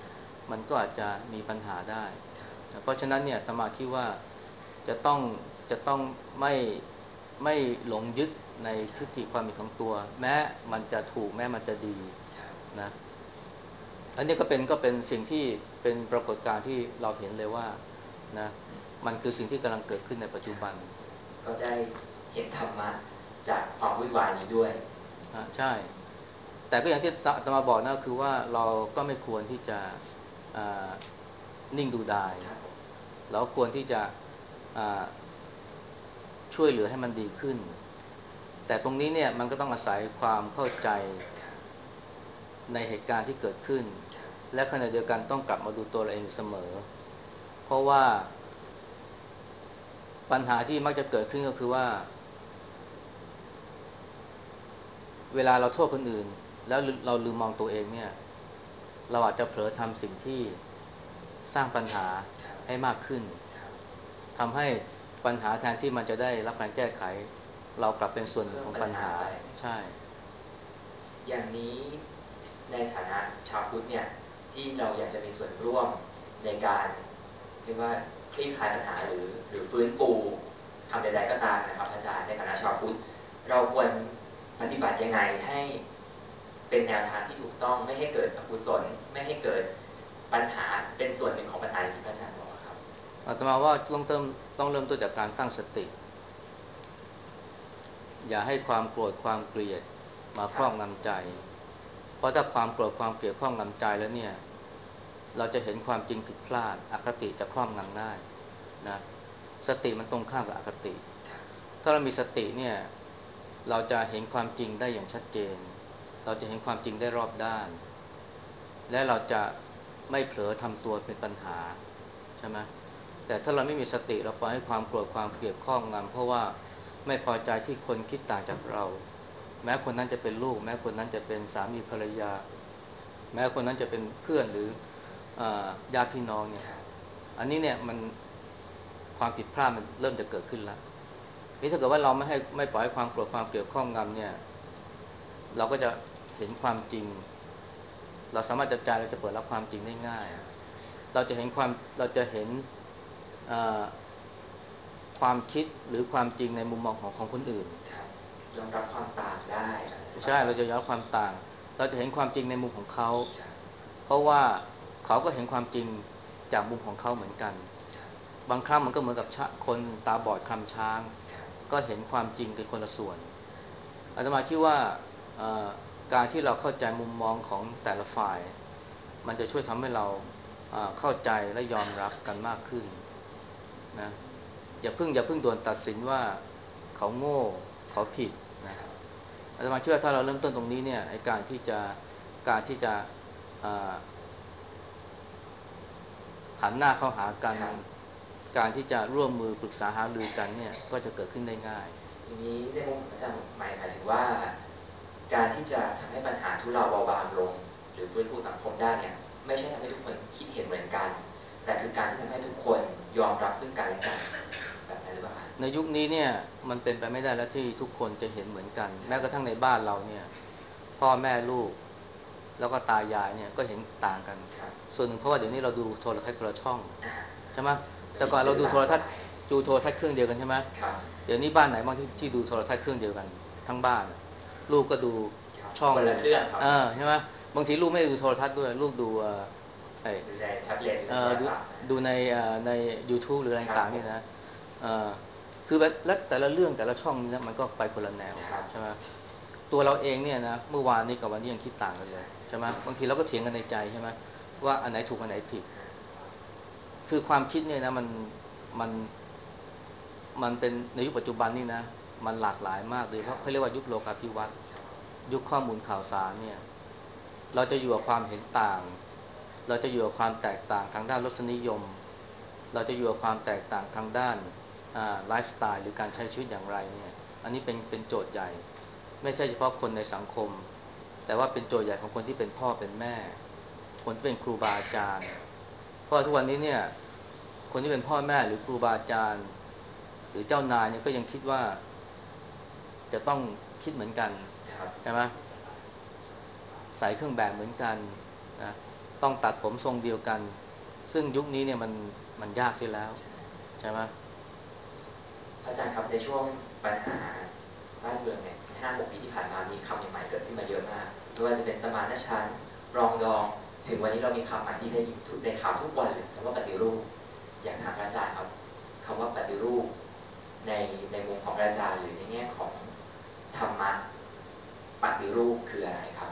มันก็อาจจะมีปัญหาได้เพราะฉะนั้นเนี่ยอาตมาคิดว่าจะต้องจะต้องไม่หลงยึดในทิฏฐิความเห็นของตัวแม้มันจะถูกแม้มันจะดีนะอันนี้ก็เป็นสิ่งที่เป็นปรากฏการณ์ที่เราเห็นเลยว่านะมันคือสิ่งที่กำลังเกิดขึ้นในปัจจุบันก็ได้เห็นธรรมะจากความวุ่นวายนี้ด้วยใช่แต่ก็อย่างที่อาตมาบอกนะคือว่าเราก็ไม่ควรที่จะนิ่งดูดายเราควรที่จะช่วยเหลือให้มันดีขึ้นแต่ตรงนี้เนี่ยมันก็ต้องอาศัยความเข้าใจในเหตุการณ์ที่เกิดขึ้นและขณะเดียวกันต้องกลับมาดูตัวเราเองเสมอเพราะว่าปัญหาที่มักจะเกิดขึ้นก็คือว่าเวลาเราโทษคนอื่นแล้วเราลืมมองตัวเองเนี่ยเราอาจจะเผลอทำสิ่งที่สร้างปัญหาให้มากขึ้นทำให้ปัญหาแทนที่มันจะได้รับการแก้ไขเรากลับเป็นส่วนหนึ่งของปัญหาใช่อย่างนี้ในฐานะชาวพุทธเนี่ยที่เราอยากจะมีส่วนร่วมในการเรียกว่าคลี่คลายปัญหาหรือฟื้นฟูทำใดๆก็ตามนะครับอาจารย์ในฐานะชาวพุทธเราควรปฏิบัติยังไงให้เป็นแนวทางที่ถูกต้องไม่ให้เกิดอกุศลไม่ให้เกิดปัญหาเป็นส่วนหนึ่งของปัญหาที่อาจารย์บอกครับอาตมาว่าต้องเริ่มต้นจากการตั้งสติอย่าให้ความโกรธความเกลียดมาครอบงำใจเพราะถ้าความโกรธความเกลียดครอบงำใจแล้วเนี่ยเราจะเห็นความจริงผิดพลาดอคติจะครอบงำง่ายนะสติมันตรงข้ามกับอคติถ้าเรามีสติเนี่ยเราจะเห็นความจริงได้อย่างชัดเจนเราจะเห็นความจริงได้รอบด้านและเราจะไม่เผลอทำตัวเป็นปัญหาใช่ไหมแต่ถ้าเราไม่มีสติเราปล่อยให้ความโกรธความเกลียดครอบงำเพราะว่าไม่พอใจที่คนคิดต่างจากเราแม้คนนั้นจะเป็นลูกแม้คนนั้นจะเป็นสามีภรรยาแม้คนนั้นจะเป็นเพื่อนหรือญาติพี่น้องเนี่ยอันนี้เนี่ยมันความผิดพลาดมันเริ่มจะเกิดขึ้นแล้วนี่ถ้าเกิดว่าเราไม่ปล่อยให้ความโกรธความเกลียดครอบงำเนี่ยเราก็จะเห็นความจริงเราสามารถใจเราจะเปิดรับความจริงได้ง่ายเราจะเห็นความคิดหรือความจริงในมุมมองของคนอื่นยอมรับความต่างได้ใช่เราจะยอมรับความต่างเราจะเห็นความจริงในมุมของเขาเพราะว่าเขาก็เห็นความจริงจากมุมของเขาเหมือนกันบางครั้งมันก็เหมือนกับคนตาบอดคลำช้างก็เห็นความจริงเป็นคนละส่วนอาตมาคิดว่าการที่เราเข้าใจมุมมองของแต่ละฝ่ายมันจะช่วยทำให้เราเข้าใจและยอมรับกันมากขึ้นนะอย่าเพิ่งด่วนตัดสินว่าเขาโง่เขาผิดนะอาตมาคิดว่าถ้าเราเริ่มต้นตรงนี้เนี่ยการที่จะหันหน้าเข้าหากันการที่จะร่วมมือปรึกษาหารือกันเนี่ยก็จะเกิดขึ้นได้ง่ายอย่างนี้ในมุมของอาจารย์หมายถึงว่าการที่จะทำให้ปัญหาทุเลาเบาบางลงหรือฟื้นฟูสังคมได้เนี่ยไม่ใช่ทำให้ทุกคนคิดเห็นเหมือนกันแต่คือการที่ทำให้ทุกคนยอมรับซึ่งกันและกันแบบนั้นหรือเปล่าในยุคนี้เนี่ยมันเป็นไปไม่ได้แล้วที่ทุกคนจะเห็นเหมือนกันแม้กระทั่งในบ้านเราเนี่ยพ่อแม่ลูกแล้วก็ตายายเนี่ยก็เห็นต่างกันส่วนหนึ่งเพราะว่าเดี๋ยวนี้เราดูโทรทัศน์คนละช่องใช่ไหมแต่ก่อนเราดูโทรทัศน์เครื่องเดียวกันใช่ไหมเดี๋ยวนี้บ้านไหนบ้างที่ดูโทรทัศน์เครื่องเดียวกันทั้งบ้านลูกก็ดูช่องใช่ไหมบางทีลูกไม่ดูโทรทัศน์ด้วยลูกดูในแท็บเล็ตดูใน YouTube หรืออะไรต่างๆนี่นะคือและแต่ละเรื่องแต่ละช่องนี่นะมันก็ไปคนละแนวใช่ไหมตัวเราเองเนี่ยนะเมื่อวานนี้กับวันนี้ยังคิดต่างกันเลยใช่ไหมบางทีเราก็เถียงกันในใจใช่ไหมว่าอันไหนถูกอันไหนผิดคือความคิดเนี่ยนะมันมันเป็นในยุคปัจจุบันนี่นะมันหลากหลายมากเลยเพราะเขาเรียกว่ายุคโลกาภิวัตน์ยุคข้อมูลข่าวสารเนี่ยเราจะอยู่กับความเห็นต่างเราจะอยู่กับความแตกต่างทางด้านรสนิยมเราจะอยู่กับความแตกต่างทางด้านไลฟ์สไตล์หรือการใช้ชีวิตอย่างไรเนี่ยอันนี้เป็นโจทย์ใหญ่ไม่ใช่เฉพาะคนในสังคมแต่ว่าเป็นโจทย์ใหญ่ของคนที่เป็นพ่อเป็นแม่คนที่เป็นครูบาอาจารย์เพราะทุกวันนี้เนี่ยคนที่เป็นพ่อแม่หรือครูบาอาจารย์หรือเจ้านายเนี่ยก็ยังคิดว่าจะต้องคิดเหมือนกันใช่ไหมใส่เครื่องแบบเหมือนกันนะต้ต้องตัดผมทรงเดียวกัน ซึ่งยุคนี้เนี่ยมันยากเสียแล้วใช่ไหมอาจารย์ครับในช่วงปัญหาบ้านเมืองเนี่ย5-6 ปีที่ผ่านมามีคำใหม่ๆเกิดขึ้นมาเยอะมากไม่ว่าจะเป็นสมานฉันท์ปรองดองถึงวันนี้เรามีคำใหม่ที่ได้ยินในข่าวทุกวันเลยคำว่าปฏิรูปอย่างทางอาจารย์ครับคำว่าปฏิรูปในมุมของอาจารย์หรือในแง่ของธรรมะปฏิรูปคืออะไรครับ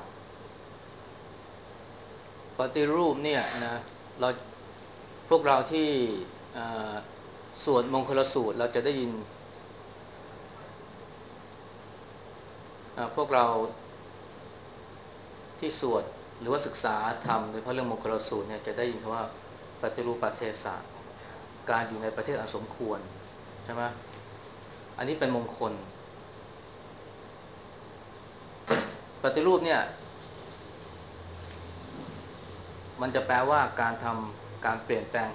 ปฏิรูปเนี่ยนะเราพวกเราที่สวดมงคลสูตรเราจะได้ยินพวกเราที่สวดหรือว่าศึกษาธรรมโดยเฉพาะเรื่องมงคลสูตรเนี่ยจะได้ยินคำว่าปฏิรูปประเทศะการอยู่ในประเทศอันสมควรใช่ไหมอันนี้เป็นมงคลปฏิรูปเนี่ยมันจะแปลว่าการทำการเปลี่ยนแปลง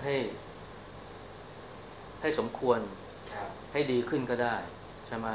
ให้สมควรให้ดีขึ้นก็ได้ใช่ไหม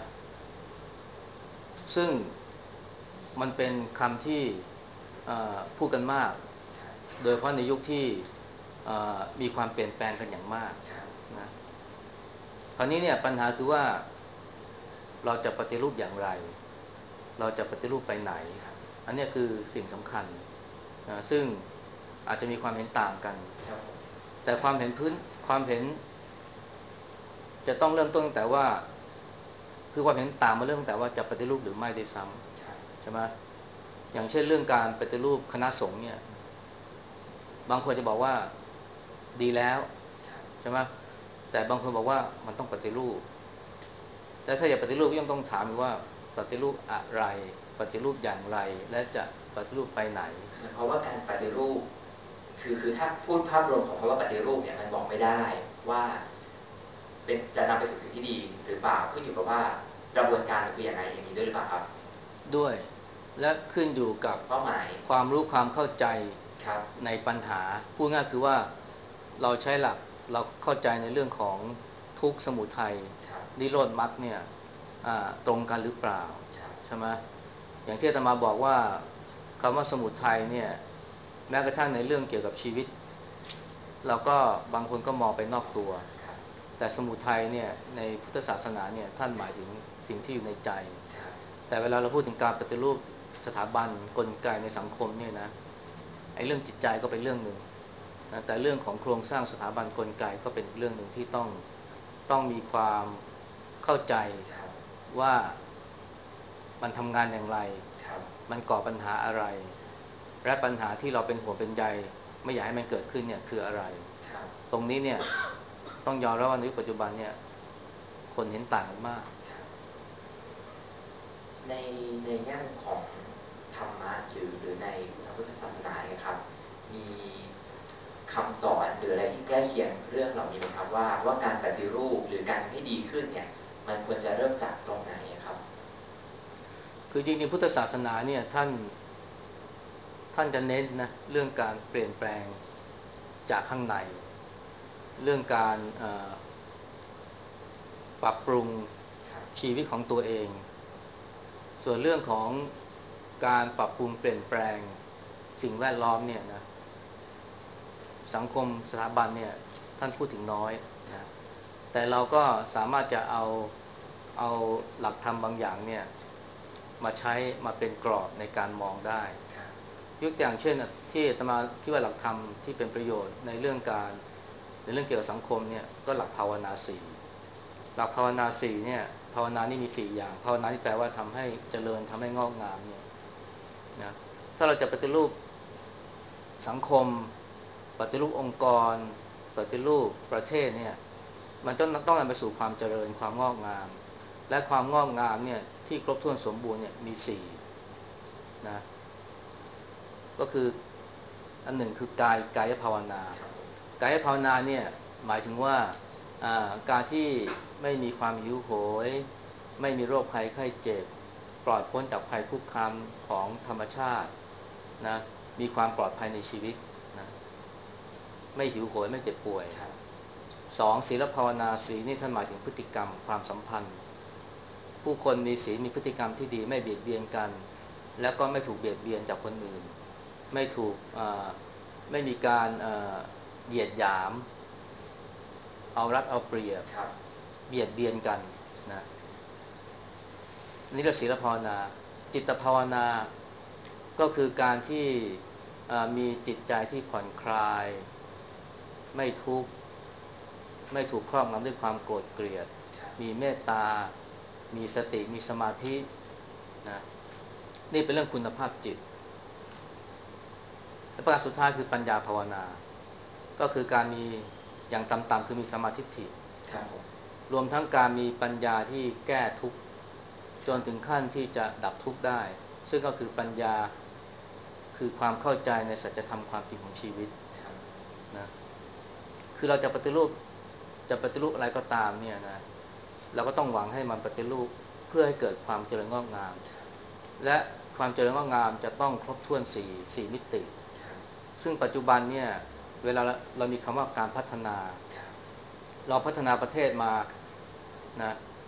ซึ่งมันเป็นคำที่พูดกันมากโดยเฉพาะในยุคที่มีความเปลี่ยนแปลงกันอย่างมากนะคราวนี้เนี่ยปัญหาคือว่าเราจะปฏิรูปอย่างไรเราจะปฏิรูปไปไหนอันนี้คือสิ่งสำคัญนะซึ่งอาจจะมีความเห็นต่างกันแต่ความเห็นจะต้องเริ่มต้นตั้งแต่ว่าคือความเห็นต่างมาเริ่มตั้งแต่ว่าจะปฏิรูปหรือไม่ได้ซ้ำใช่ไหมอย่างเช่นเรื่องการปฏิรูปคณะสงฆ์เนี่ยบางคนจะบอกว่าดีแล้วใช่ไหมแต่บางคนบอกว่ามันต้องปฏิรูปแต่ถ้าอยากปฏิรูปก็ยังต้องถามว่าปฏิรูปอะไรปฏิรูปอย่างไรและจะปฏิรูปไปไหนเพราะว่าการปฏิรูปคือถ้าพูดภาพรวมของคำว่าปฏิรูปเนี่ยมันบอกไม่ได้ว่าเป็นจะนำไปสู่สิ่งที่ดีหรือเปล่าขึ้นอยู่กับว่ากระบวนการมันคืออย่างไรอย่างนี้ด้วยหรือเปล่าครับด้วยและขึ้นอยู่กับเป้าหมายความรู้ความเข้าใจในปัญหาพูดง่ายคือว่าเราใช้หลักเราเข้าใจในเรื่องของทุกข์สมุทัยนิโรธมรรคเนี่ยตรงกันหรือเปล่าใช่ไหมอย่างที่อาตมาบอกว่าคำว่าสมุทัยเนี่ยแม้กระทั่งในเรื่องเกี่ยวกับชีวิตเราก็บางคนก็มองไปนอกตัวแต่สมุทัยเนี่ยในพุทธศาสนาเนี่ยท่านหมายถึงสิ่งที่อยู่ในใจแต่เวลาเราพูดถึงการปฏิรูปสถาบันกลไกในสังคมเนี่ยนะไอ้เรื่องจิตใจก็เป็นเรื่องหนึ่งนะแต่เรื่องของโครงสร้างสถาบันกลไกก็เป็นอีกเรื่องหนึ่งที่ต้องมีความเข้าใจว่ามันทำงานอย่างไรมันก่อปัญหาอะไรและปัญหาที่เราเป็นห่วงเป็นใยไม่อยากให้มันเกิดขึ้นเนี่ยคืออะไรตรงนี้เนี่ยต้องยอมรับว่าในยุคปัจจุบันเนี่ยคนเห็นต่างกันมากในแง่ของธรรมะหรือในพระพุทธศาสนาเนี่ยครับมีคำสอนหรืออะไรที่ใกล้เคียงเรื่องเหล่านี้ไหมครับว่าการปฏิรูปหรือการให้ดีขึ้นเนี่ยมันควรจะเริ่มจากตรงไหนครับคือจริงๆพุทธศาสนาเนี่ยท่านจะเน้นนะเรื่องการเปลี่ยนแปลงจากข้างในเรื่องการปรับปรุงชีวิตของตัวเองส่วนเรื่องของการปรับปรุงเปลี่ยนแปลงสิ่งแวดล้อมเนี่ยนะสังคมสถาบันเนี่ยท่านพูดถึงน้อยนะแต่เราก็สามารถจะเอาหลักธรรมบางอย่างเนี่ยมาใช้มาเป็นกรอบในการมองได้ยกตัวอย่างเช่นที่อาตมาคิดว่าหลักธรรมที่เป็นประโยชน์ในเรื่องเกี่ยวกับสังคมเนี่ยก็หลักภาวนาสี่หลักภาวนาสี่เนี่ยภาวนานี่มี4อย่างภาวนาที่แปลว่าทำให้เจริญทำให้งอกงามเนี่ยนะถ้าเราจะปฏิรูปสังคมปฏิรูปองค์กรปฏิรูปประเทศเนี่ยมันต้องนำไปสู่ความเจริญความงอกงามและความงอกงามเนี่ยที่ครบถ้วนสมบูรณ์เนี่ยมี4นะก็คืออันหนึ่งคือกายภาวนากายภาวนาเนี่ยหมายถึงว่าการที่ไม่มีความหิวโหยไม่มีโรคภัยไข้เจ็บปลอดพ้นจากภัยคุกคามของธรรมชาตินะมีความปลอดภัยในชีวิตนะไม่หิวโหยไม่เจ็บป่วย2ศีลภาวนาศีลนี่ท่านหมายถึงพฤติกรรมความสัมพันธ์ผู้คนมีศีลมีพฤติกรรมที่ดีไม่เบียดเบียนกันแล้วก็ไม่ถูกเบียดเบียนจากคนอื่นไม่ถูกไม่มีการเหยียดหยามเอารัดเอาเปรียบครับเบียดเบียนกันนะนี่เรียกศีลภาวนาจิตภาวนาก็คือการที่มีจิตใจที่ผ่อนคลายไม่ทุกข์ไม่ถูกครอบงำด้วยความโกรธเกลียดมีเมตตามีสติมีสมาธินะนี่เป็นเรื่องคุณภาพจิตและประการสุดท้ายคือปัญญาภาวนาก็คือการมีอย่างต่ำๆคือมีสมาธิฏฐิรวมทั้งการมีปัญญาที่แก้ทุกข์จนถึงขั้นที่จะดับทุกข์ได้ซึ่งก็คือปัญญาคือความเข้าใจในสัจธรรมความจริงของชีวิตนะคือเราจะปฏิรูปอะไรก็ตามเนี่ยนะเราก็ต้องหวังให้มันปฏิรูปเพื่อให้เกิดความเจริญงอกงามและความเจริญงอกงามจะต้องครบถ้วน4มิติซึ่งปัจจุบันเนี่ยเวลาเรามีคำว่าการพัฒนาเราพัฒนาประเทศมานะ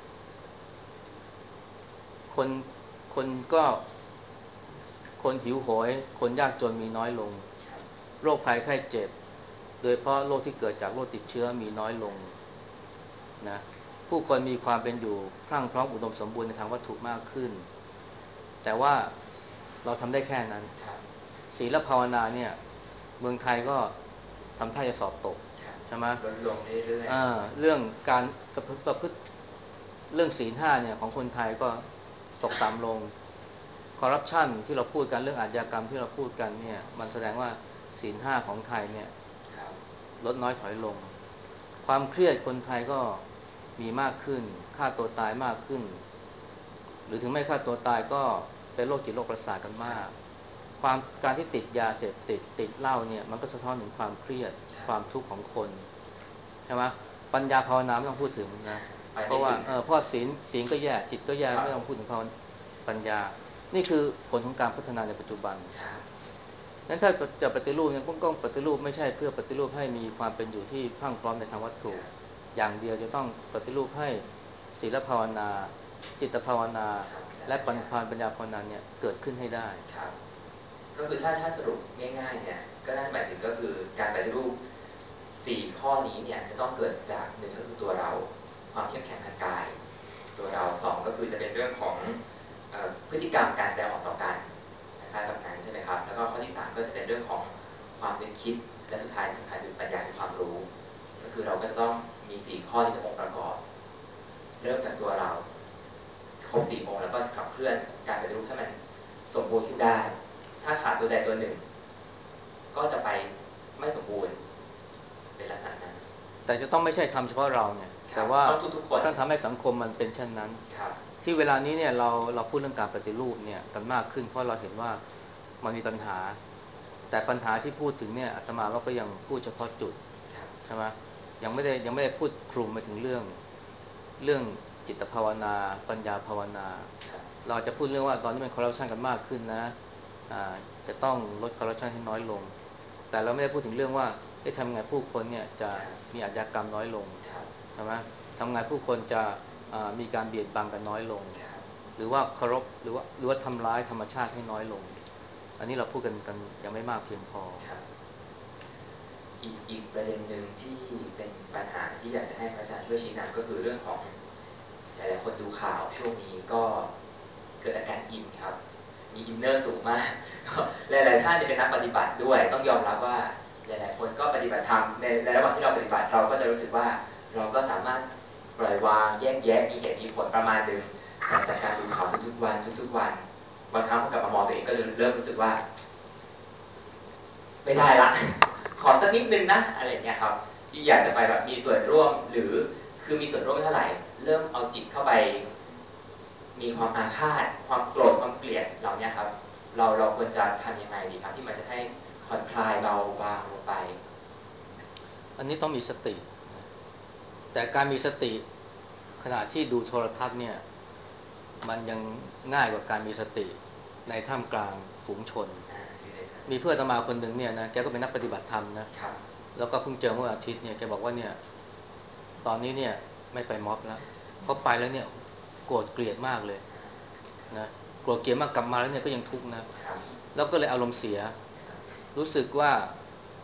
คนหิวโหยคนยากจนมีน้อยลงโรคภัยไข้เจ็บโดยเฉพาะโรคที่เกิดจากโรคติดเชื้อมีน้อยลงนะผู้คนมีความเป็นอยู่พรั่งพร้อมอุดมสมบูรณ์ในทางวัตถุมากขึ้นแต่ว่าเราทำได้แค่นั้นศีลภาวนาเนี่ยเมืองไทยก็ทำท่าจะสอบตกใช่ไหมลดลงเรื่อยๆเรื่องการประพฤติเรื่องศีล5เนี่ยของคนไทยก็ตกต่ำลงคอร์รัปชันที่เราพูดกันเรื่องอาชญากรรมที่เราพูดกันเนี่ยมันแสดงว่าศีล5ของไทยเนี่ยลดน้อยถอยลงความเครียดคนไทยก็มีมากขึ้นฆ่าตัวตายมากขึ้นหรือถึงไม่ฆ่าตัวตายก็เป็นโรคจิตโรคประสาทกันมากการที่ติดยาเสพติดเหล้าเนี่ยมันก็สะท้อนถึงความเครียดความทุกข์ของคนใช่ไหมปัญญาภาวนาไม่ต้องพูดถึงนะเพราะว่าเพราะศีลก็แย่จิตก็แย่ไม่ต้องพูดถึงปัญญานี่คือผลของการพัฒนาในปัจจุบันนั้นถ้าจะปฏิรูปเนี่ยต้องปฏิรูปไม่ใช่เพื่อปฏิรูปให้มีความเป็นอยู่ที่พรั่งพร้อมในทางวัตถุอย่างเดียวจะต้องปฏิรูปให้ศีลภาวนาจิตภาวนาและปัญญาภาวนาเนี่ยเกิดขึ้นให้ได้ก็คือถ้าสรุปง่ายๆเนี่ยก็น่าจะหมายถึงก็คือการปฏิรูป4ข้อนี้เนี่ยจะต้องเกิดจาก1ก็คือตัวเราความเข้มแข็งทางกายตัวเรา2ก็คือจะเป็นเรื่องของพฤติกรรมการแสดงออกต่อกันนะครับแบบนั้นใช่ไหมครับแล้วก็ข้อที่3ก็จะเป็นเรื่องของความนึกคิดและสุดท้ายสำคัญคือปัญญาคือความรู้ก็คือเราก็จะต้องมี4ข้อที่เป็นองค์ประกอบเริ่มจากตัวเราครบ4องค์แล้วก็จะขับเคลื่อนการปฏิรูปให้มันสมบูรณ์ขึ้นได้ถ้าขาดตัวใดตัวหนึ่งก็จะไปไม่สมบูรณ์เป็นลักษณะนั้นแต่จะต้องไม่ใช่ทำเฉพาะเราเนี่ยแต่ว่าต้องทำให้สังคมมันเป็นเช่นนั้นที่เวลานี้เนี่ยเราพูดเรื่องการปฏิรูปเนี่ยกันมากขึ้นเพราะเราเห็นว่ามันมีปัญหาแต่ปัญหาที่พูดถึงเนี่ยอาตมาก็ยังพูดเฉพาะจุดใช่ไหมยังไม่ได้พูดคลุมไปถึงเรื่องจิตภาวนาปัญญาภาวนาเราจะพูดเรื่องว่าตอนนี้มันคอร์รัปชันกันมากขึ้นนะจะต้องลดคอร์รัปชันให้น้อยลงแต่เราไม่ได้พูดถึงเรื่องว่าทำไงผู้คนเนี่ยจะมีอาชญากรรมน้อยลงใช่ไหมทำไงผู้คนจะมีการเบียดบังกันน้อยลงหรือว่าเคารพหรือว่าทำร้ายธรรมชาติให้น้อยลงอันนี้เราพูดกันยังไม่มากเพียงพออีกประเด็นหนึ่งที่เป็นปัญหาที่อยากจะให้พระอาจารย์ช่วยชี้นำก็คือเรื่องของหลายๆคนดูข่าวช่วงนี้ก็เกิดอาการอินครับมีอินเนอร์สูงมากหลายๆท่านจะเป็นนักปฏิบัติด้วยต้องยอมรับว่าหลายๆคนก็ปฏิบัติธรรมในระหว่างที่เราปฏิบัติเราก็จะรู้สึกว่าเราก็สามารถปล่อยวางแยกแยะมีเหตุมีผลประมาณนึงจากการดูข่าวทุกๆวันบางครั้งก็กลับมามองตัวเองก็เริ่มรู้สึกว่าไม่ได้ละขอสักนิดนึงนะอะไรอย่างเงี้ยครับที่อยากจะไปแบบมีส่วนร่วมหรือคือมีส่วนร่วมไม่เท่าไหร่เริ่มเอาจิตเข้าไปมีความอาฆาตความโกรธความเกลียดเหล่านี้ครับเราควรจะทำยังไงดีครับที่มันจะให้ผ่อนคลายเบาบางลงไปอันนี้ต้องมีสติแต่การมีสติขณะที่ดูโทรทัศน์เนี่ยมันยังง่ายกว่าการมีสติในท่ามกลางฝูงชนมีเพื่อนอาตมาคนหนึ่งเนี่ยนะแกก็เป็นนักปฏิบัติธรรมนะแล้วก็เพิ่งเจอเมื่ออาทิตย์เนี่ยแกบอกว่าเนี่ยตอนนี้เนี่ยไม่ไปม็อบแล้วเพราะไปแล้วเนี่ยโกรธเกลียดมากเลยนะโกรธเกลียดมากกลับมาแล้วเนี่ยก็ยังทุกข์นะแล้วก็เลยอารมณ์เสียรู้สึกว่า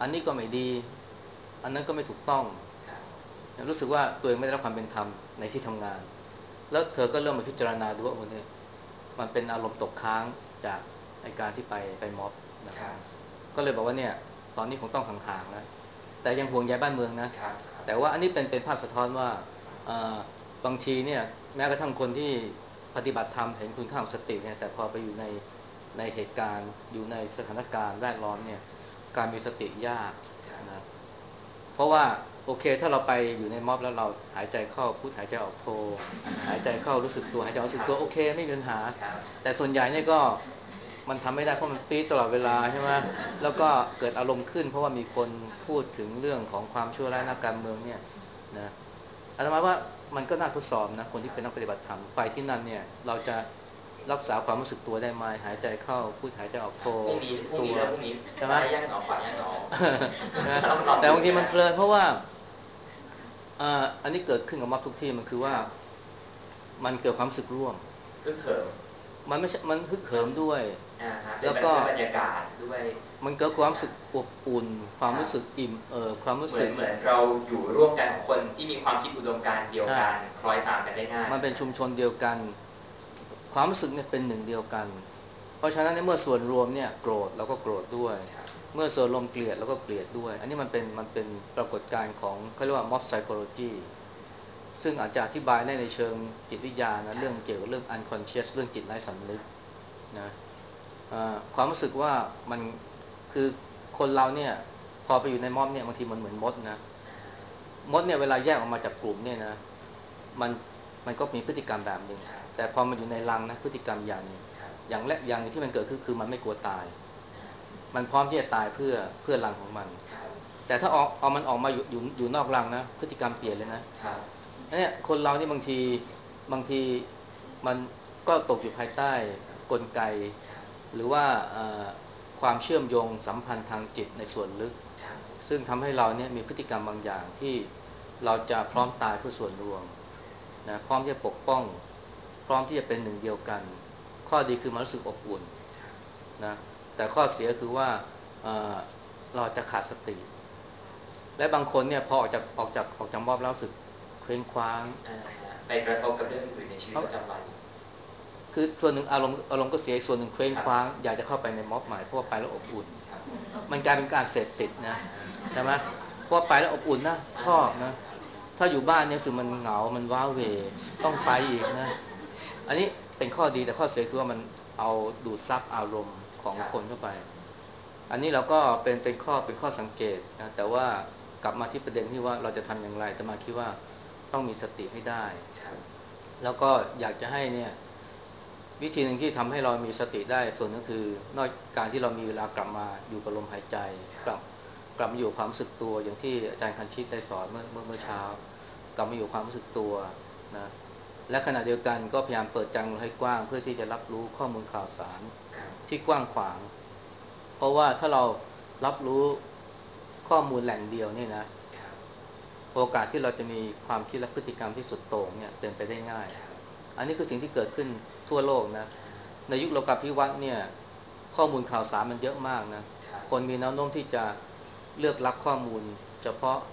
อันนี้ก็ไม่ดีอันนั้นก็ไม่ถูกต้องรู้สึกว่าตัวเองไม่ได้รับความเป็นธรรมในที่ทำงานแล้วเธอก็เริ่มมาพิจารณาดูว่าโอ้เนี่ยมันเป็นอารมณ์ตกค้างจากในการที่ไปม็อบนะครับก็เลยบอกว่าเนี่ยตอนนี้คงต้องห่างๆแล้วแต่ยังห่วงใยบ้านเมืองนะแต่ว่าอันนี้เป็นภาพสะท้อนว่าบางทีเนี่ยแม้กระทั่งคนที่ปฏิบัติธรรมเห็นคุณค่าของสติเนี่ยแต่พอไปอยู่ในเหตุการณ์อยู่ในสถานการณ์แวดล้อมเนี่ยการมีสติยากนะเพราะว่าโอเคถ้าเราไปอยู่ในม็อบแล้วเราหายใจเข้าพุทหายใจออกโทหายใจเข้ารู้สึกตัวหายใจออกรู้สึกตัวโอเคไม่มีปัญหาแต่ส่วนใหญ่เนี่ยก็มันทำไม่ได้เพราะมันปี๊ดตลอดเวลาใช่ไหมแล้วก็เกิดอารมณ์ขึ้นเพราะว่ามีคนพูดถึงเรื่องของความชั่วร้ายนักการเมืองเนี่ยนะอาตมาว่ามันก็น่าทดสอบนะคนที่เป็นนักปฏิบัติธรรมไปที่นั่นเนี่ยเราจะรักษาความรู้สึกตัวได้ไหมหายใจเข้าพูดหายใจออกโทตัวใช่ไหมย่างหนอขวาย่างหนอแต่บางทีมันเพลินเพราะว่าอันนี้เกิดขึ้นกับม็อบทุกที่มันคือว่ามันเกิดความรู้สึกร่วมฮึกเหิมมันไม่ใช่มันฮึกเหิมด้วยแล้วก็บรรยากาศด้วยมันเกิดความรู้สึกอบอุ่นความรู้สึกอิ่มความรู้สึกเหมือนเราอยู่ร่วมกันของคนที่มีความคิดอุดมการณ์เดียวกันคล้อยตามกันได้ง่ายมันเป็นชุมชนเดียวกันความรู้สึกเนี่ยเป็นหนึ่งเดียวกันเพราะฉะนั้นในเมื่อส่วนรวมเนี่ยโกรธเราก็โกรธด้วยเมื่อส่วนรวมเกลียดเราก็เกลียดด้วยอันนี้มันเป็นปรากฏการณ์ของเขาเรียกว่า mob psychology ซึ่งอาจจะอธิบายได้ในเชิงจิตวิทยานะเรื่องเกี่ยวกับเรื่อง unconscious เรื่องจิตไร้สำนึกนะความรู้สึกว่ามันคือคนเราเนี่ยพอไปอยู่ในม็อบเนี่ยบางทีมันเหมือนมดนะมดเนี่ยเวลาแยกออกมาจากกลุ่มเนี่ยนะมันมันก็มีพฤติกรรมแบบนึงแต่พอมันอยู่ในรังนะพฤติกรรมอย่างนึงอย่างแรกอย่างที่มันเกิดคือมันไม่กลัวตายมันพร้อมที่จะตายเพื่อรังของมันแต่ถ้าเอามันออกมาอยู่นอกรังนะพฤติกรรมเปลี่ยนเลยนะเนี่ยคนเรานี่บางทีมันก็ตกอยู่ภายใต้กลไกหรือว่าความเชื่อมโยงสัมพันธ์ทางจิตในส่วนลึกซึ่งทำให้เราเนี่ยมีพฤติกรรมบางอย่างที่เราจะพร้อมตายเพื่อส่วนรวมนะพร้อมที่จะปกป้องพร้อมที่จะเป็นหนึ่งเดียวกันข้อดีคือมันรู้สึกอบอุ่นนะแต่ข้อเสียคือว่าเราจะขาดสติและบางคนเนี่ยพอออกจากม็อบแล้วรู้สึกเคว้งคว้างไปกระทบกับเรื่องอื่นในชีวิตประจำวันคือส่วนหนึ่งอารมณ์ก็เสียส่วนหนึ่งเคว้งคว้างอยากจะเข้าไปในม็อบใหม่เพราะว่าไปแล้วอบอุ่นมันกลายเป็นการเสพติดนะใช่ไหมเพราะไปแล้วอบอุ่นนะชอบนะถ้าอยู่บ้านเนี่ยรู้สึกมันเหงามันว้าเหวต้องไปอีกนะอันนี้เป็นข้อดีแต่ข้อเสียคือว่ามันเอาดูดซับอารมณ์ของคนเข้าไปอันนี้เราก็เป็นข้อสังเกตนะแต่ว่ากลับมาที่ประเด็นที่ว่าเราจะทำอย่างไรแต่มาคิดว่าต้องมีสติให้ได้แล้วก็อยากจะให้เนี่ยวิธีหนึ่งที่ทำให้เรามีสติได้ส่วนนึงคือนอกการที่เรามีเวลากลับมาอยู่กับลมหายใจกลับมาอยู่ความรู้สึกตัวอย่างที่อาจารย์คันชิตได้สอนเมื่อเช้ากลับมาอยู่ความรู้สึกตัวนะและขณะเดียวกันก็พยายามเปิดใจให้กว้างเพื่อที่จะรับรู้ข้อมูลข่าวสารที่กว้างขวางเพราะว่าถ้าเรารับรู้ข้อมูลแหล่งเดียวนี่นะโอกาสที่เราจะมีความคิดและพฤติกรรมที่สุดโต่งเนี่ยเป็นไปได้ง่ายอันนี้คือสิ่งที่เกิดขึ้นทั่วโลกนะในยุคโลกาภิวัตน์เนี่ยข้อมูลข่าวสารมันเยอะมากนะคนมีแนวโน้มที่จะเลือกรับข้อมูลเฉพาะ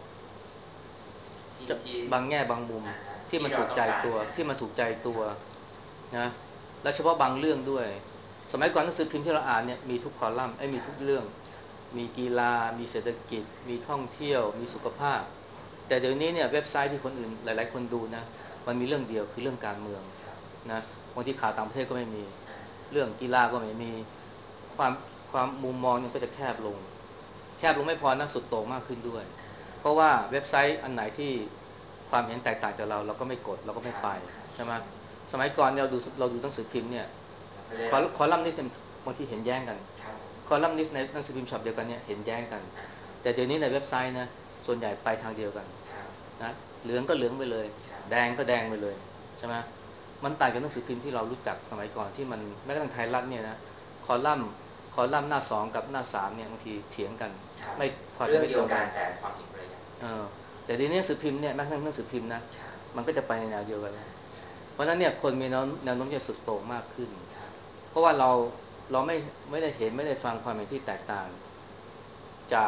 บางแง่บางมุมที่มันถูกใจตัวนะและเฉพาะบางเรื่องด้วยสมัยก่อนหนังสือพิมพ์ที่เราอ่านเนี่ยมีทุกคอลัมน์มีทุกเรื่องมีกีฬามีเศรษฐกิจมีท่องเที่ยวมีสุขภาพแต่เดี๋ยวนี้เนี่ยเว็บไซต์ที่คนอื่นหลายๆคนดูนะมันมีเรื่องเดียวคือเรื่องการเมืองนะบางทีข่าวต่างประเทศก็ไม่มีเรื่องกีฬาก็ไม่มีความความมุมมองเนี่ยก็จะแคบลงไม่พอนะสุดโต่งมากขึ้นด้วยเพราะว่าเว็บไซต์อันไหนที่ความเห็นแตกต่างจากเราก็ไม่กดเราก็ไม่ไปใช่ไหมสมัยก่อนเราดูหนังสือพิมพ์เนี่ยคอลัมนิสต์บางทีเห็นแย้งกันคอลัมนิสต์ในหนังสือพิมพ์ฉบับเดียวกันเนี่ยเห็นแย้งกันแต่เดี๋ยวนี้ในเว็บไซต์นะส่วนใหญ่ไปทางเดียวกันนะเหลืองก็เหลืองไปเลยแดงก็แดงไปเลยใช่ไหมมันต่างกับหนังสือพิมพ์ที่เรารู้จักสมัยก่อนที่มันแม้กระทั่งไทยรัฐเนี่ยนะคอลัมน์หน้า2กับหน้า3เนี่ยบางทีเถียงกันไม่พอจะไม่ตรงกันแต่ความเห็นอะไรอย่างแต่ทีนี้หนังสือพิมพ์เนี่ยแม้กระทั่งหนังสือพิมพ์นะมันก็จะไปในแนวเดียวกันแล้วเพราะฉะนั้นเนี่ยคนมีแนวโน้มจะสุดโต่งมากขึ้นเพราะว่าเราไม่ได้เห็นไม่ได้ฟังความเห็นที่แตกต่างจาก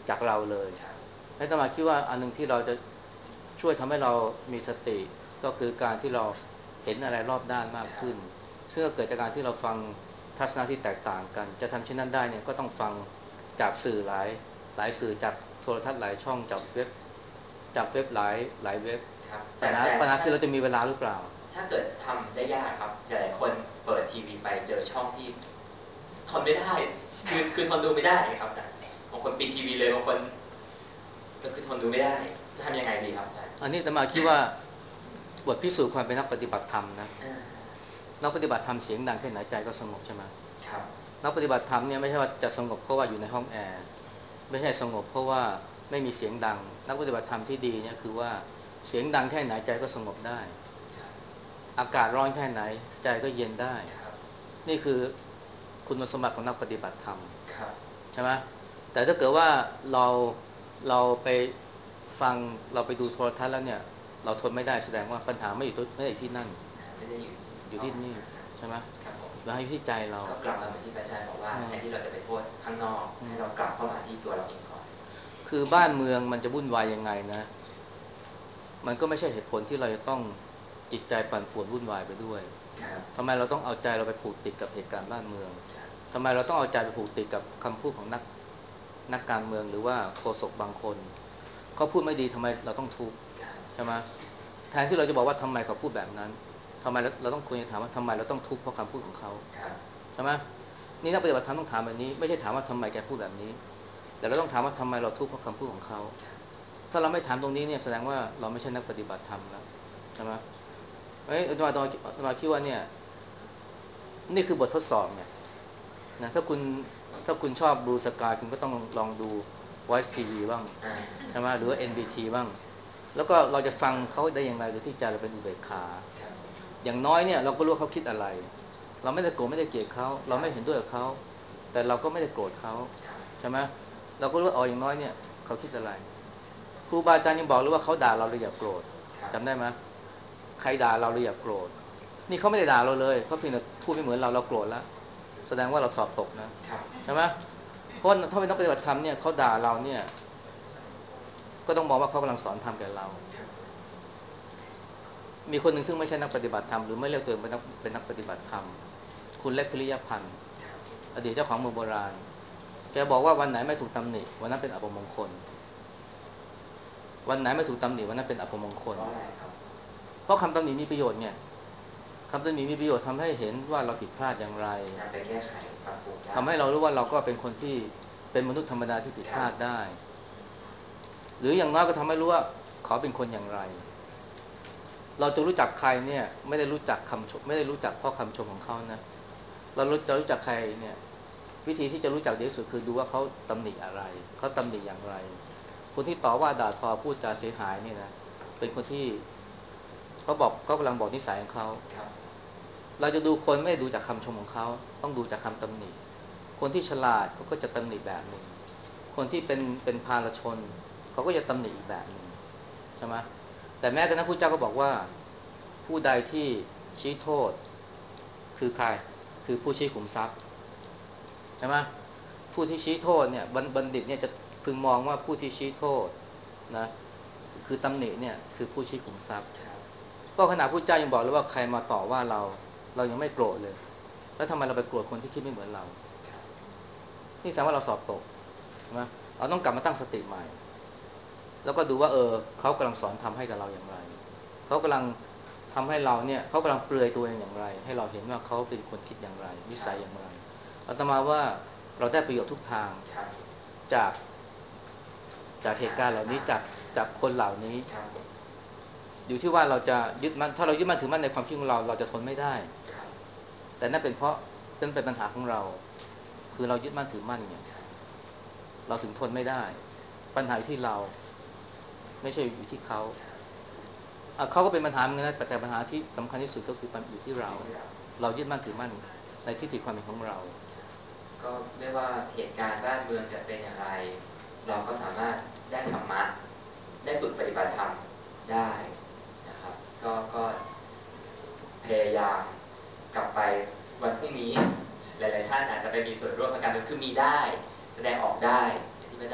จากเราเลยและอาตมาคิดว่าอันนึงที่เราจะช่วยทำให้เรามีสติก็คือการที่เราเห็นอะไรรอบด้านมากขึ้นซึ่งเกิดจากการที่เราฟังทัศนะที่แตกต่างกันจะทำเช่นนั้นได้เนี่ยก็ต้องฟังจากสื่อหลายสื่อจากโทรทัศน์หลายช่องจากเว็บหลายเว็บปัญหาคือเราจะมีเวลาหรือเปล่าถ้าเกิดทำได้ยากครับหลายคนเปิดทีวีไปเจอช่องที่ทนไม่ได้คือทนดูไม่ได้ครับบางคนปิดทีวีเลยบางคนก็คือทนดูไม่ได้จะทำยังไงดีครับอันนี้อาตมาคิดว่าบทพิสูจน์ความเป็นนักปฏิบัติธรรมนะนักปฏิบัติธรรมเสียงดังแค่ไหนใจก็สงบใช่ไหมครับนักปฏิบัติธรรมเนี่ยไม่ใช่ว่าจะสงบเพราะว่าอยู่ในห้องแอร์ไม่ใช่สงบเพราะว่าไม่มีเสียงดังนักปฏิบัติธรรมที่ดีเนี่ยคือว่าเสียงดังแค่ไหนใจก็สงบได้อากาศร้อนแค่ไหนใจก็เย็นได้นี่คือคุณสมบัติของนักปฏิบัติธรรมใช่ไหมแต่ถ้าเกิดว่าเราไปฟังเราไปดูโทรทัศน์แล้วเนี่ยเราทนไม่ได้แสดงว่าปัญหาไม่ได้ที่นั่นไม่ได้อยู่ที่นี่ใช่ไหมครับผมเราให้ที่ใจเราก็กลับมาเหมือนที่อาจารย์บอกว่าแทนที่เราจะไปโทษข้างนอกให้เรากลับเข้ามาที่ตัวเราเองก่อนคือบ้านเมืองมันจะวุ่นวายยังไงนะมันก็ไม่ใช่เหตุผลที่เราจะต้องจิตใจปั่นป่วนวุ่นวายไปด้วยทำไมเราต้องเอาใจเราไปผูกติดกับเหตุการณ์บ้านเมืองทำไมเราต้องเอาใจไปผูกติดกับคำพูดของนักการเมืองหรือว่าโฆษกบางคนเขาพูดไม่ดีทำไมเราต้องทุกข์ใช่ไหมแทนที่เราจะบอกว่าทำไมเขาพูดแบบนั้นทำไมเราต้องควรจะถามว่าทำไมเราต้องทุกข์เพราะคำพูดของเขาใช่ไหมนี่นักปฏิบัติธรรมต้องถามแบบนี้ไม่ใช่ถามว่าทำไมแกพูดแบบนี้แต่เราต้องถามว่าทำไมเราทุกข์เพราะคำพูดของเขาถ้าเราไม่ถามตรงนี้เนี่ยแสดงว่าเราไม่ใช่นักปฏิบัติธรรมแล้วใช่ไหมอาตมาคิดว่าเนี่ยนี่คือบททดสอบเนี่ยนะถ้าคุณชอบดูสกายคุณก็ต้องลองดู Voice TV บ้างใช่ไหมหรือว่า NBT บ้างแล้วก็เราจะฟังเขาได้อย่างไรโดยที่ใจเราเป็นอุเบกขาอย่างน้อยเนี่ยเราก็รู้เขาคิดอะไรเราไม่ได้โกรธไม่ได้เกลียดเขาเราไม่เห็นด้วยกับเขาแต่เราก็ไม่ได้โกรธเขาใช่ไหมเราก็รู้ว่าอย่างน้อยเนี่ยเขาคิดอะไรครูบาอาจารย์ยังบอกเลยว่าเขาด่าเราเราอย่าโกรธจำได้ไหมใครด่าเราเราอย่าโกรธนี่เขาไม่ได้ด่าเราเลยเขาเพียงแต่พูดไม่เหมือนเราโกรธแล้วแสดงว่าเราสอบตกนะใช่ไหมเพราะถ้าเป็นนักปฏิบัติธรรมเนี่ยเขาด่าเราเนี่ยก็ต้องมองว่าเขากำลังสอนธรรมแก่เรามีคนหนึ่งซึ่งไม่ใช่นักปฏิบัติธรรมหรือไม่เรียกตัวเองเป็นนักปฏิบัติธรรมคุณเล็กพิริยพันธ์อดีตเจ้าของเมืองโบราณแกบอกว่าวันไหนไม่ถูกตำหนิวันนั้นเป็นอัปมงคลวันไหนไม่ถูกตำหนิวันนั้นเป็นอัปมงคลเพราะคำตำหนิมีประโยชน์ไงคำตำหนิมีประโยชน์ทำให้เห็นว่าเราผิดพลาดอย่างไรไปแก้ไขปรับปรุงทำให้เรารู้ว่าเราก็เป็นคนที่เป็นมนุษย์ธรรมดาที่ผิดพลาดได้หรืออย่างน้อยก็ทำให้รู้ว่าเขาเป็นคนอย่างไรเราจะรู้จักใครเนี่ยไม่ได้รู้จักคำชมไม่ได้รู้จักเพราะคำชมของเขานะเราจะรู้จักใครเนี่ยวิธีที่จะรู้จักดีที่สุดคือดูว่าเขาตำหนิอะไรเขาตำหนิอย่างไรคนที่ต่อว่าด่าทอพูดจาเสียหายเนี่ยนะเป็นคนที่เขากำลังบอกนิสัยของเขาเราจะดูคนไม่ดูจากคำชมของเขาต้องดูจากคำตำหนิคนที่ฉลาดเขาก็จะตำหนิแบบหนึ่งคนที่เป็นพาลชนเขาก็จะตำหนิอีกแบบหนึ่งใช่ไหมแต่แม้กระนั้นพระเจ้าก็บอกว่าผู้ใดที่ชี้โทษคือใครคือผู้ชี้ขุมทรัพย์ใช่ไหมผู้ที่ชี้โทษเนี่ยบัณฑิตเนี่ยจะพึงมองว่าผู้ที่ชี้โทษนะคือตำหนิเนี่ยคือผู้ชี้ขุมทรัพย์ก็ขณะพระเจ้ายังบอกเลยว่าใครมาต่อว่าเรายังไม่โกรธเลยแล้วทำไมเราไปโกรธคนที่คิดไม่เหมือนเรานี่แสดงว่าเราสอบตกใช่ไหมเราต้องกลับมาตั้งสติใหม่แล้วก็ดูว่าเขากำลังสอนทำให้กับเราอย่างไรเขากำลังทำให้เราเนี่ยเขากำลังเปลือยตัวเองอย่างไรให้เราเห็นว่าเขาเป็นคนคิดอย่างไรนิสัยอย่างไรอาตมาว่าเราได้ประโยชน์ทุกทางจากเหตุการณ์เหล่านี้จากคนเหล่านี้อยู่ที่ว่าเราจะยึดมั่นถ้าเรายึดมั่นถือมั่นในความคิดของเราจะทนไม่ได้แต่นั่นเป็นเพราะนั่นเป็นปัญหาของเราคือเรายึดมั่นถือมั่นเนี่ยเราถึงทนไม่ได้ปัญหาที่เราไม่ใช่อยู่ที่เขาเขาก็เป็นปัญหาเหมือนกันนะแต่ปัญหาที่สำคัญที่สุดก็คืออยู่ที่เรายึดมั่นถือมั่นในทิฏฐิความเห็นของเราก็ไม่ว่าเหตุการณ์บ้านเมืองจะเป็นอย่างไรเราก็สามารถได้ธรรมะได้ฝึกปฏิบัติธรรมได้นะครับก็พยายามกลับไปวันพรุ่งนี้หลายๆท่านอาจจะไปมีส่วนร่วมในการคือมีได้แสดงออกได้อย่างที่อาจารย์บอกแต่ว่า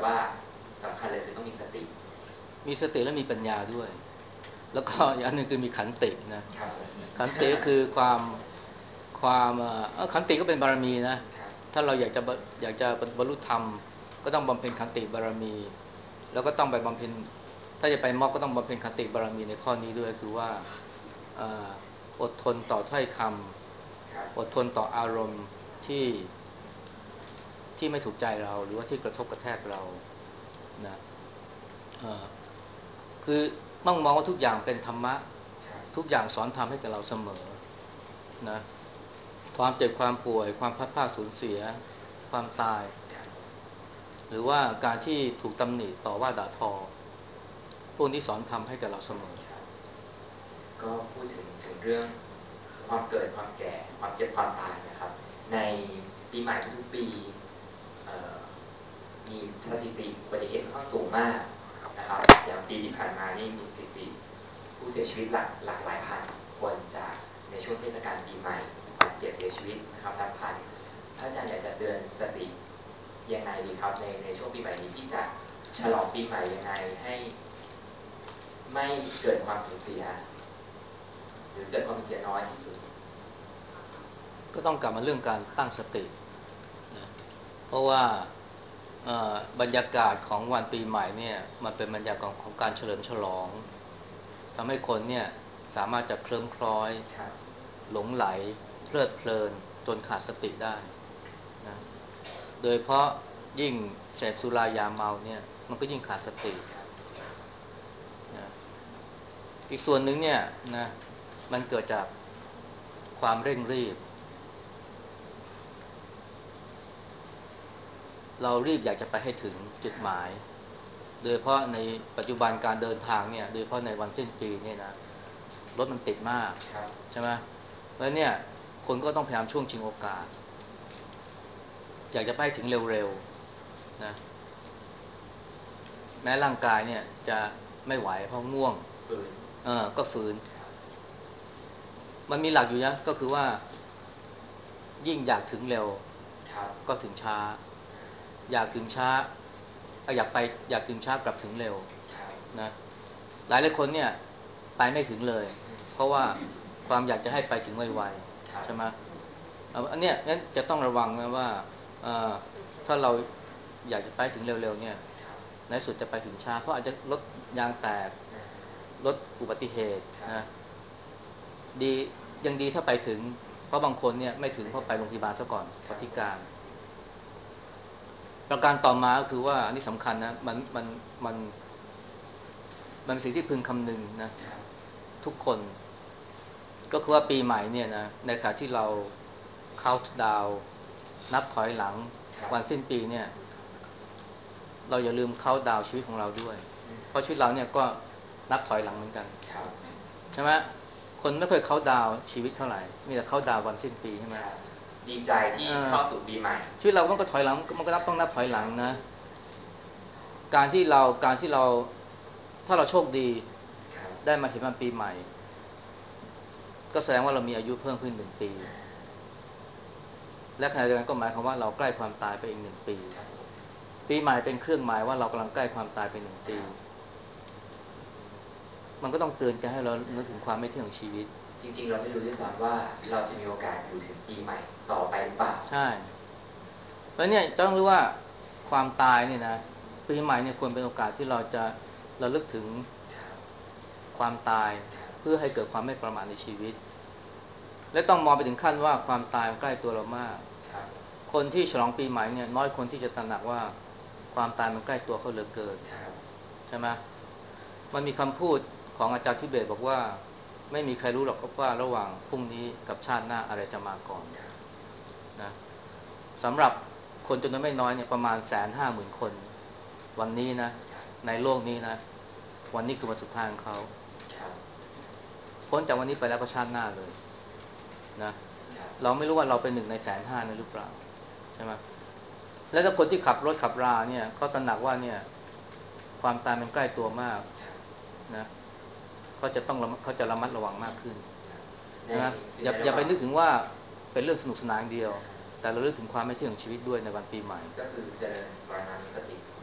ว่าสำคัญเลยคือต้องมีสติและมีปัญญาด้วย แล้วก็อีกอันหนึ่งคือมีขันตินะครับขันติก็คือความขันติก็เป็นบารมีนะ ถ้าเราอยากจะบรรลุธรรมก็ต้องบำเพ็ญขันติบารมี แล้วก็ต้องไปบำเพ็ญถ้าจะไปมรรคก็ต้องบำเพ็ญขันติบารมีในข้อนี้ด้วยคือว่าอดทนต่อถ้อยคำอดทนต่ออารมณ์ที่ไม่ถูกใจเราหรือว่าที่กระทบกระแทกเรานะคือต้องมองว่าทุกอย่างเป็นธรรมะทุกอย่างสอนธรรมให้กับเราเสมอนะความเจ็บความป่วยความพลัดพรากสูญเสียความตายหรือว่าการที่ถูกตำหนิต่อว่าด่าทอพวกนี้สอนธรรมให้กับเราเสมอก็พูดถึงเรื่องความเกิดความแก่ความเจ็บความตายนะครับในปีใหม่ทุกๆปีมีสถิติอุบัติเหตุค่อนข้างสูงมากนะครับอย่างปีที่ผ่านมานี่มีสถิติผู้เสียชีวิตหลากหลายพันคนจากในช่วงเทศกาลปีใหม่บาดเจ็บเสียชีวิตนะครับนับพันถ้าอาจารย์อยากจะเตือนสติยังไงดีครับในช่วงปีใหม่นี้ที่จะฉลองปีใหม่ยังไงให้ไม่เกิดความสูญเสียหรือเกิดความสูญเสียน้อยที่สุดก็ต้องกลับมาเรื่องการตั้งสตินะเพราะว่าบรรยากาศของวันปีใหม่เนี่ยมันเป็นบรรยากาศของการเฉลิมฉลองทำให้คนเนี่ยสามารถจะเคลิ้มคล้อยหลงไหลเพลิดเพลินจนขาดสติได้นะโดยเพราะยิ่งเสพสุรายาเมาเนี่ยมันก็ยิ่งขาดสตินะอีกส่วนหนึ่งเนี่ยนะมันเกิดจากความเร่งรีบเรารีบอยากจะไปให้ถึงจุดหมายโดยเฉพาะในปัจจุบันการเดินทางเนี่ยโดยเฉพาะในวันสิ้นปีเนี่ยนะรถมันติดมากใช่ไหมแล้วเนี่ยคนก็ต้องพยายามช่วงชิงโอกาสอยากจะไปถึงเร็วๆนะแม้ร่างกายเนี่ยจะไม่ไหวเพราะง่วงก็ฝืนมันมีหลักอยู่นะก็คือว่ายิ่งอยากถึงเร็วก็ถึงช้าอยากถึงช้าอยากถึงช้ากลับถึงเร็วนะหลายคนเนี่ยไปไม่ถึงเลยเพราะว่าความอยากจะให้ไปถึงไวๆใช่ไหมอันเนี้ยงั้นจะต้องระวังนะว่าถ้าเราอยากจะไปถึงเร็วๆเนี่ยในสุดจะไปถึงช้าเพราะอาจจะรถยางแตกรถอุบัติเหตุนะดียังดีถ้าไปถึงเพราะบางคนเนี่ยไม่ถึงเพราะไปโรงพยาบาลซะก่อนเพราะพิการประการต่อมาก็คือว่าอันนี้สำคัญนะมันเป็นสิ่งที่พึงคำนึงนะทุกคนก็คือว่าปีใหม่เนี่ยนะในขณะที่เราเคาน์ดาวน์นับถอยหลังวันสิ้นปีเนี่ยเราอย่าลืมเคาน์ดาวน์ชีวิตของเราด้วยเพราะชีวิตเราเนี่ยก็นับถอยหลังเหมือนกันใช่ไหมคนไม่เคยเคาน์ดาวน์ชีวิตเท่าไหร่มีแต่เคาน์ดาวน์วันสิ้นปีใช่ไหมดีใจที่เข้าสู่ปีใหม่ชีวิตเราต้องถอยหลังมันก็ต้องนับถอยหลังนะการที่เราถ้าเราโชคดีได้มาเห็นวันปีใหม่ก็แสดงว่าเรามีอายุเพิ่มขึ้น1 ปีและขณะเดียวกันก็หมายความว่าเราใกล้ความตายไปอีก1 ปีปีใหม่เป็นเครื่องหมายว่าเรากำลังใกล้ความตายไป1 ปีมันก็ต้องเตือนใจให้เรานึกถึงความไม่เที่ยงของชีวิตจริงๆเราไม่รู้ด้วยซ้ำว่าเราจะมีโอกาสอยู่ถึงปีใหม่ต่อไปหรือเปล่าใช่แล้วเนี่ยต้องรู้ว่าความตายเนี่ยนะปีใหม่เนี่ยควรเป็นโอกาสที่เราจะระลึกถึงความตายเพื่อให้เกิดความไม่ประมาทในชีวิตและต้องมองไปถึงขั้นว่าความตายใกล้ตัวเรามากคนที่ฉลองปีใหม่เนี่ยน้อยคนที่จะตระหนักว่าความตายมันใกล้ตัวเขาเหลือเกินใช่ไหมมันมีคำพูดของอาจารย์ทิเบตบอกว่าไม่มีใครรู้หรอกว่าระหว่างพรุ่งนี้กับชาติหน้าอะไรจะมาก่อนนะสำหรับคนจำนวนไม่น้อยเนี่ยประมาณ150,000 คนวันนี้นะในโลกนี้นะวันนี้คือวันสุดท้ายของเขาพ้นจากวันนี้ไปแล้วก็ชาติหน้าเลยนะเราไม่รู้ว่าเราเป็น1 ใน 150,000นั้นหรือเปล่าใช่ไหมแล้วถ้าคนที่ขับรถขับราเนี่ยเขาตระหนักว่าเนี่ยความตายมันใกล้ตัวมากนะเขาจะระมัดระวังมากขึ้นนะอย่าไปนึกถึงว่าเป็นเรื่องสนุกสนานเดียวแต่เราเลือกถึงความไม่เที่ยงของชีวิตด้วยในวันปีใหม่ก็คือเจริญมรณานุสติ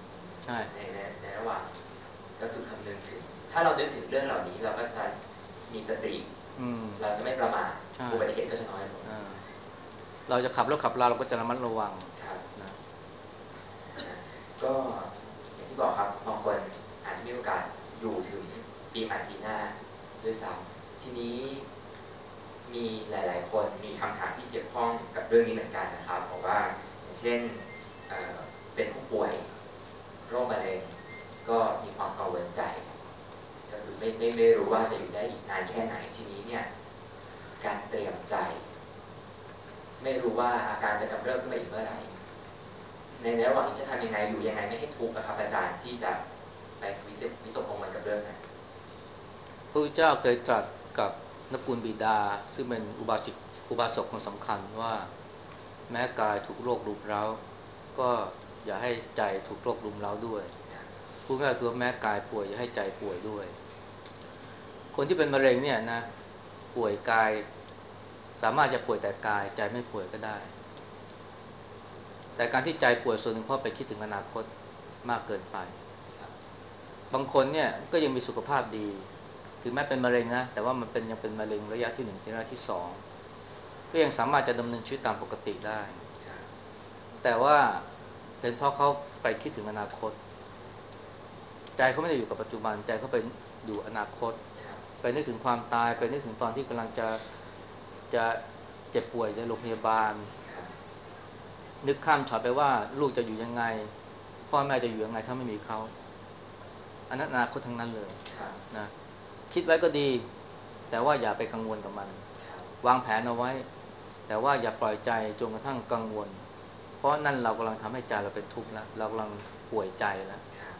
ใช่ในระหว่างก็คือคำนึงถึงถ้าเรานึกถึงเรื่องเหล่านี้เราก็จะมีสติเราจะไม่ประมาทอุบัติเหตุก็จะน้อยลงเราจะขับรถขับราเราก็จะระมัดระวังนะก็อย่างที่บอกครับบางคนอาจจะมีโอกาสอยู่ถึงปีใหม่ปีหน้าด้วยซ้ำทีนี้มีหลายๆคนมีคำถามที่เกี่ยวข้องกับเรื่องนี้เหมือนกันนะครับบอกว่าอย่างเช่นเป็นผู้ป่วยโรคมะเร็งก็มีความกังวลใจก็คือไม่รู้ว่าจะอยู่ได้อีกนานแค่ไหนทีนี้เนี่ยการเตรียมใจไม่รู้ว่าอาการจะกำเริบขึ้นมาอีกเมื่อไหร่ในระหว่างนี้จะทำยังไงอยู่ยังไงไม่ให้ทุกข์ครับอาจารย์ที่จะไปวิตกกังวลกับเรื่องนั้นพระพุทธเจ้าเคยตรัสกับนักกุลบิดาซึ่งเป็นอุบาสกคนสำคัญว่าแม้กายถูกโรครุมเร้าก็อย่าให้ใจถูกโรครุมเร้าด้วยพูดง่ายๆคือแม้กายป่วยอย่าให้ใจป่วยด้วยคนที่เป็นมะเร็งเนี่ยนะป่วยกายสามารถจะป่วยแต่กายใจไม่ป่วยก็ได้แต่การที่ใจป่วยส่วนหนึ่งเพราะไปคิดถึงอนาคตมากเกินไปบางคนเนี่ยก็ยังมีสุขภาพดีถึงแม้เป็นมะเร็งนะแต่ว่ามันยังเป็นมะเร็งระยะที่1ถึงระยะที่2ก็ยังสามารถจะดำเนินชีวิตตามปกติได้แต่ว่าเป็นเพราะเขาไปคิดถึงอนาคตใจเขาไม่ได้อยู่กับปัจจุบันใจเขาไปอยู่อนาคตไปนึกถึงความตายไปนึกถึงตอนที่กำลังจะเจ็บป่วยในโรงพยาบาลนึกข้ามช็อตไปว่าลูกจะอยู่ยังไงพ่อแม่จะอยู่ยังไงถ้าไม่มีเขาอันนั้นอนาคตทั้งนั้นเลยนะคิดไว้ก็ดีแต่ว่าอย่าไปกังวลกับมันวางแผนเอาไว้แต่ว่าอย่าปล่อยใจจนกระทั่งกังวลเพราะนั่นเรากำลังทำให้ใจเราเป็นทุกข์แล้วเรากำลังป่วยใจแล้ว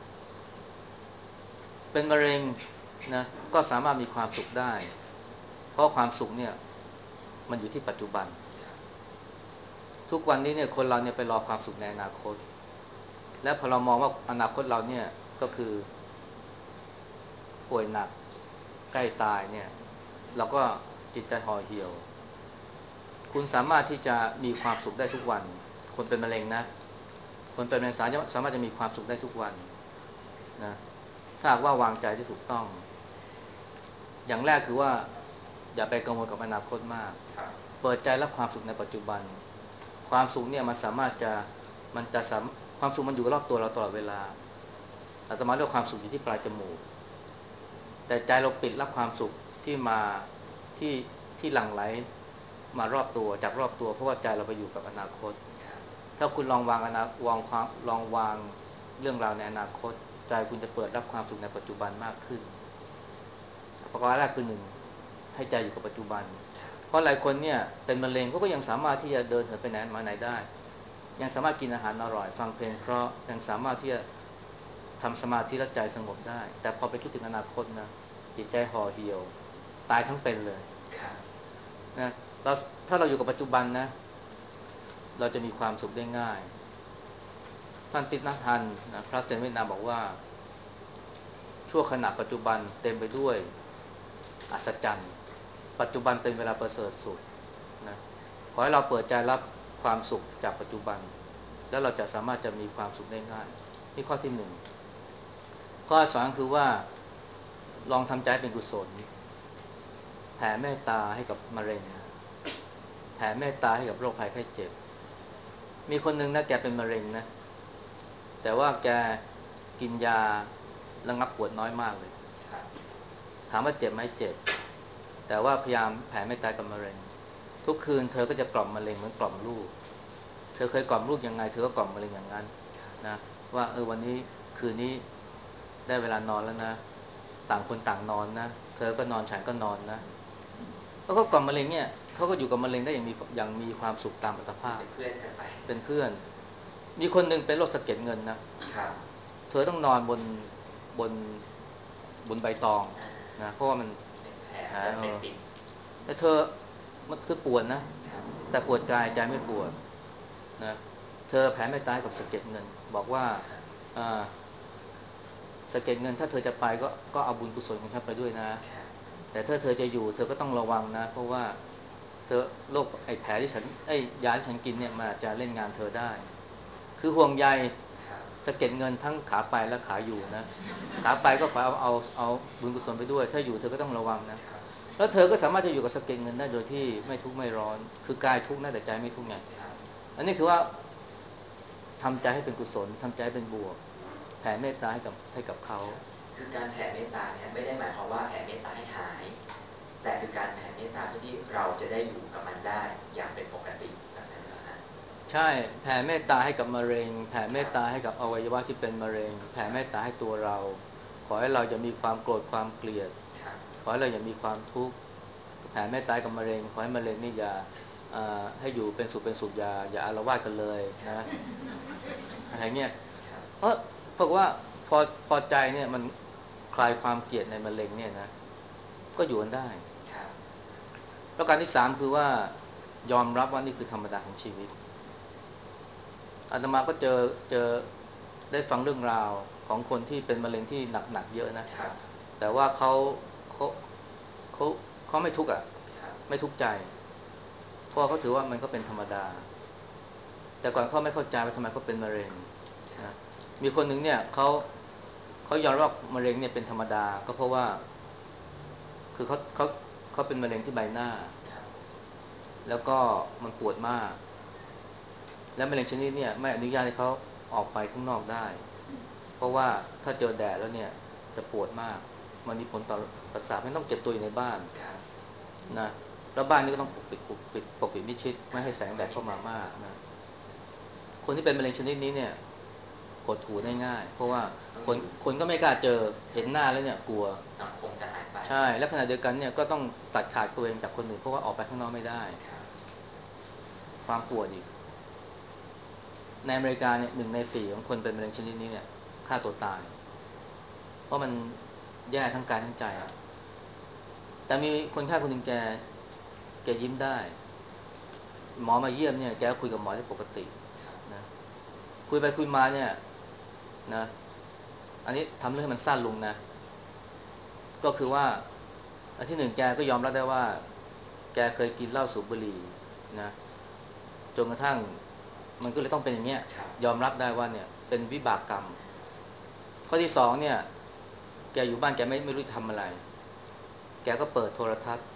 เป็นมะเร็งนะก็สามารถมีความสุขได้เพราะความสุขเนี่ยมันอยู่ที่ปัจจุบันทุกวันนี้เนี่ยคนเราเนี่ยไปรอความสุขในอนาคตและพอเรามองว่าอนาคตเราเนี่ยก็คือป่วยหนักใกล้ตายเนี่ยเราก็จิตใจห่อเหี่ยวคุณสามารถที่จะมีความสุขได้ทุกวันคนเป็นมะเร็งนะคนเป็นมะเร็งสามารถจะมีความสุขได้ทุกวันนะถ้าหากว่าวางใจที่ถูกต้องอย่างแรกคือว่าอย่าไปกังวลกับอนาคตมากเปิดใจรับความสุขในปัจจุบันความสุขเนี่ยมันสามารถจะความสุขมันอยู่รอบตัวเราตลอดเวลาอาตมาเรียกความสุขอยู่ที่ปลายจมูกแต่ใจเราปิดรับความสุขที่มาที่หลั่งไหลมารอบตัวจากรอบตัวเพราะว่าใจเราไปอยู่กับอนาคตถ้าคุณลองวางเรื่องราวในอนาคตใจคุณจะเปิดรับความสุขในปัจจุบันมากขึ้นประการแรกคือหนึ่งให้ใจอยู่กับปัจจุบันเพราะหลายคนเนี่ยเป็นมะเร็งเขาก็ยังสามารถที่จะเดินเหินไปไหนมาไหนได้ยังสามารถกินอาหารอร่อยฟังเพลงเพราะยังสามารถที่จะทำสมาธิและใจสงบได้แต่พอไปคิดถึงอนาคตนะจิตใจห่อเหี่ยวตายทั้งเป็นเลยนะถ้าเราอยู่กับปัจจุบันนะเราจะมีความสุขได้ง่ายท่านติณทันนะพระเซนเวียดนามบอกว่าชั่วขณะปัจจุบันเต็มไปด้วยอัศจรรย์ปัจจุบันเป็นเวลาประเสริฐสุดนะขอให้เราเปิดใจรับความสุขจากปัจจุบันแล้วเราจะสามารถจะมีความสุขได้ง่ายนี่ข้อที่หนึ่งข้อสองคือว่าลองทำใจเป็นกุศลแผ่เมตตาให้กับมะเร็งแผ่เมตตาให้กับโรคภัยไข้เจ็บมีคนหนึ่งนะแกเป็นมะเร็งนะแต่ว่าแกกินยาระงับปวดน้อยมากเลยถามว่าเจ็บไหมเจ็บแต่ว่าพยายามแผ่เมตตากับมะเร็งทุกคืนเธอก็จะกล่อมมะเร็งเหมือนกล่อมลูกเธอเคยกล่อมลูกยังไงเธอก็กล่อมมะเร็งอย่างนั้นนะว่าวันนี้คืนนี้ได้เวลานอนแล้วนะต่างคนต่างนอนนะเธอก็นอนฉันก็นอนนะแล้วก็กล่อมมะเร็งเนี่ยเขาก็อยู่กับมะเร็งได้อย่างมีความสุขตามอัตภาพเป็นเพื่อนมีคนหนึ่งเป็นโรคสะเก็ดเงินนะเธอต้องนอนบนบนใบตองนะเพราะว่ามันแต่เธอมันคือปวดนะแต่ปวดกายใจไม่ปวดนะเธอแผ่เมตตากับสะเก็ดเงินบอกว่าสะเก็ดเงินถ้าเธอจะไปก็เอาบุญกุศลของฉันไปด้วยนะแต่ถ้าเธอจะอยู่เธอก็ต้องระวังนะเพราะว่าเธอโรคไอ้แผลที่ฉันยาที่ฉันกินเนี่ยมันอาจจะเล่นงานเธอได้คือห่วงใยสะเก็ดเงินทั้งขาไปและขาอยู่นะขาไปก็ขอเอาบุญกุศลไปด้วยถ้าอยู่เธอก็ต้องระวังนะแล้วเธอก็สามารถจะอยู่กับสะเก็ดเงินได้โดยที่ไม่ทุกข์ไม่ร้อนคือกายทุกข์นะแต่ใจไม่ทุกข์ไงอันนี้คือว่าทำใจให้เป็นกุศลทำใจให้เป็นบวกแผ่เมตตาให้กับเขาคือการแผ่เมตตาเนี่ยไม่ได้หมายความว่าแผ่เมตตาให้หายแต่คือการแผ่เมตตาเพื่อที่เราจะได้อยู่กับมันได้อย่างเป็นปกติแบบนั้นนะฮะใช่แผ่เมตตาให้กับมะเร็งแผ่เมตตาให้กับอวัยวะที่เป็นมะเร็งแผ่เมตตาให้ตัวเราขอให้เราจะมีความโกรธความเกลียดขอให้เราอย่ามีความทุกข์แผ่เมตตากับมะเร็งขอให้มะเร็งนี่อย่าให้อยู่เป็นสุขอย่าอาละวาดกันเลยนะอะไรเงี้ยเพราะว่าพอใจเนี่ยมันคลายความเกลียดในมะเร็งเนี่ยนะก็อยู่กันได้แล้วการที่สามคือว่ายอมรับว่านี่คือธรรมดาของชีวิตอาตมาก็เจอได้ฟังเรื่องราวของคนที่เป็นมะเร็งที่หนักเยอะนะแต่ว่าเขาเขาเขาไม่ทุกข์อ่ะไม่ทุกข์ใจเพราะเขาถือว่ามันก็เป็นธรรมดาแต่ก่อนเขาไม่เข้าใจว่าทำไมเขาเป็นมะเร็งนะมีคนหนึ่งเนี่ยเขายอมรับมะเร็งเนี่ยเป็นธรรมดาก็เพราะว่าคือเขาเป็นมะเร็งที่ใบหน้าแล้วก็มันปวดมากแล้วมะเร็งชนิดเนี่ยไม่อนุญาตให้เขาออกไปข้างนอกได้เพราะว่าถ้าเจอแดดแล้วเนี่ยจะปวดมากมันมีผลต่อประสาทไม่ต้องเก็บตัวอยู่ในบ้านนะแล้วบ้านนี้ก็ต้องปกปิดมิดชิดไม่ให้แสงแดดเข้ามามากนะคนที่เป็นมะเร็งชนิดนี้เนี่ยหดหู่ได้ง่ายเพราะว่าคนก็ไม่กล้าเจอเห็นหน้าแล้วเนี่ยกลัวสังคมจะหายไปใช่และขณะเดียวกันเนี่ยก็ต้องตัดขาดตัวเองจากคนอื่นเพราะว่าออกไปข้างนอกไม่ได้ความปวดอีกในอเมริกาเนี่ย1 ใน 4ของคนเป็นมะเร็งชนิดนี้เนี่ยฆ่าตัวตายเพราะมันแย่ทั้งกายทั้งใจแต่มีคนไข้คนหนึ่งแกยิ้มได้หมอมาเยี่ยมเนี่ยแกคุยกับหมอได้ปกตินะคุยไปคุยมาเนี่ยนะอันนี้ทำเรื่องให้มันสั้นลงนะก็คือว่าอันที่หนึ่งแกก็ยอมรับได้ว่าแกเคยกินเหล้าสูบบุหรี่นะจนกระทั่งมันก็เลยต้องเป็นอย่างเงี้ยยอมรับได้ว่าเนี่ยเป็นวิบากกรรมข้อที่สองเนี่ยแกอยู่บ้านแกไม่รู้จะทำอะไรแกก็เปิดโทรทัศน์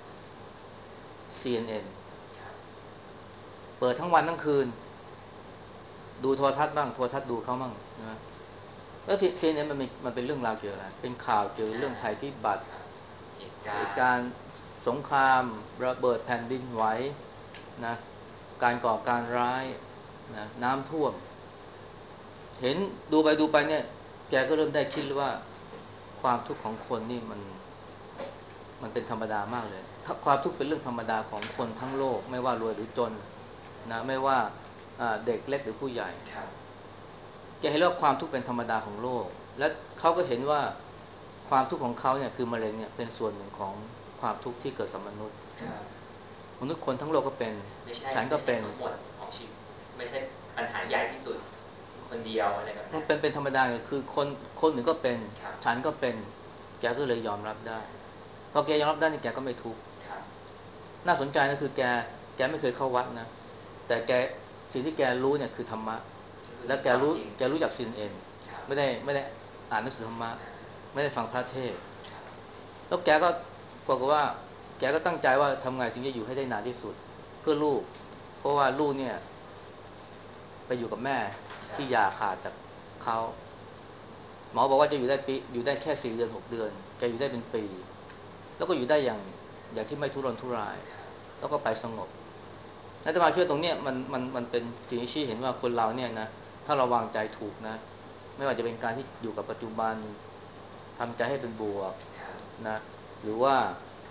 CNN เปิดทั้งวันทั้งคืนดูโทรทัศน์บ้างโทรทัศน์ดูเขาบ้างนะแล้ว CNN มันเป็นเรื่องราวเกี่ยวกับอะไรเป็นข่าวเกี่ยวกับเรื่องภัยพิบัติเหตุการณ์สงครามระเบิดแผ่นดินไหวนะการก่อการร้ายนะน้ำท่วมเห็นดูไปเนี่ยแกก็เริ่มได้คิดว่าความทุกข์ของคนนี่มันเป็นธรรมดามากเลยความทุกข์เป็นเรื่องธรรมดาของคนทั้งโลกไม่ว่ารวยหรือจนนะไม่ว่าเด็กเล็กหรือผู้ใหญ่แกเห็นว่าความทุกข์เป็นธรรมดาของโลกและเขาก็เห็นว่าความทุกข์ของเขาเนี่ยคือมะเร็งเนี่ยเป็นส่วนหนึ่งของความทุกข์ที่เกิดกับมนุษย์คนทั้งโลกก็เป็นฉันก็เป็นทั้งหมดของชีวิตไม่ใช่ปัญหาใหญ่ที่สุดคนเดียวอะไรแบบนั้นมันเป็นธรรมดาคือคนหนึ่งก็เป็นฉันก็เป็นแกก็เลยยอมรับได้พอแกยอมรับได้นี่แกก็ไม่ทุกข์น่าสนใจนะคือแกไม่เคยเข้าวัดนะแต่สิ่งที่แกรู้เนี่ยคือธรรมะแล้วแกรู้จากซินเอ็นไม่ได้อ่านหนังสือธรรมะไม่ได้ฟังพระเทศน์แล้วแกก็บอกว่าแกก็ตั้งใจว่าทำไงถึงจะอยู่ให้ได้นานที่สุดเพื่อลูกเพราะว่าลูกเนี่ยไปอยู่กับแม่ที่หย่าขาดจากเขาหมอบอกว่าจะอยู่ได้แค่4 เดือน 6 เดือนแกอยู่ได้เป็นปีแล้วก็อยู่ได้อย่างที่ไม่ทุรนทุรายแล้วก็ไปสงบอาตมาเชื่อตรงเนี้ยมันเป็นสิ่งที่ชี้เห็นว่าคนเราเนี่ยนะถ้าเราวางใจถูกนะไม่ว่าจะเป็นการที่อยู่กับปัจจุบันทำใจให้เป็นบวกนะหรือว่า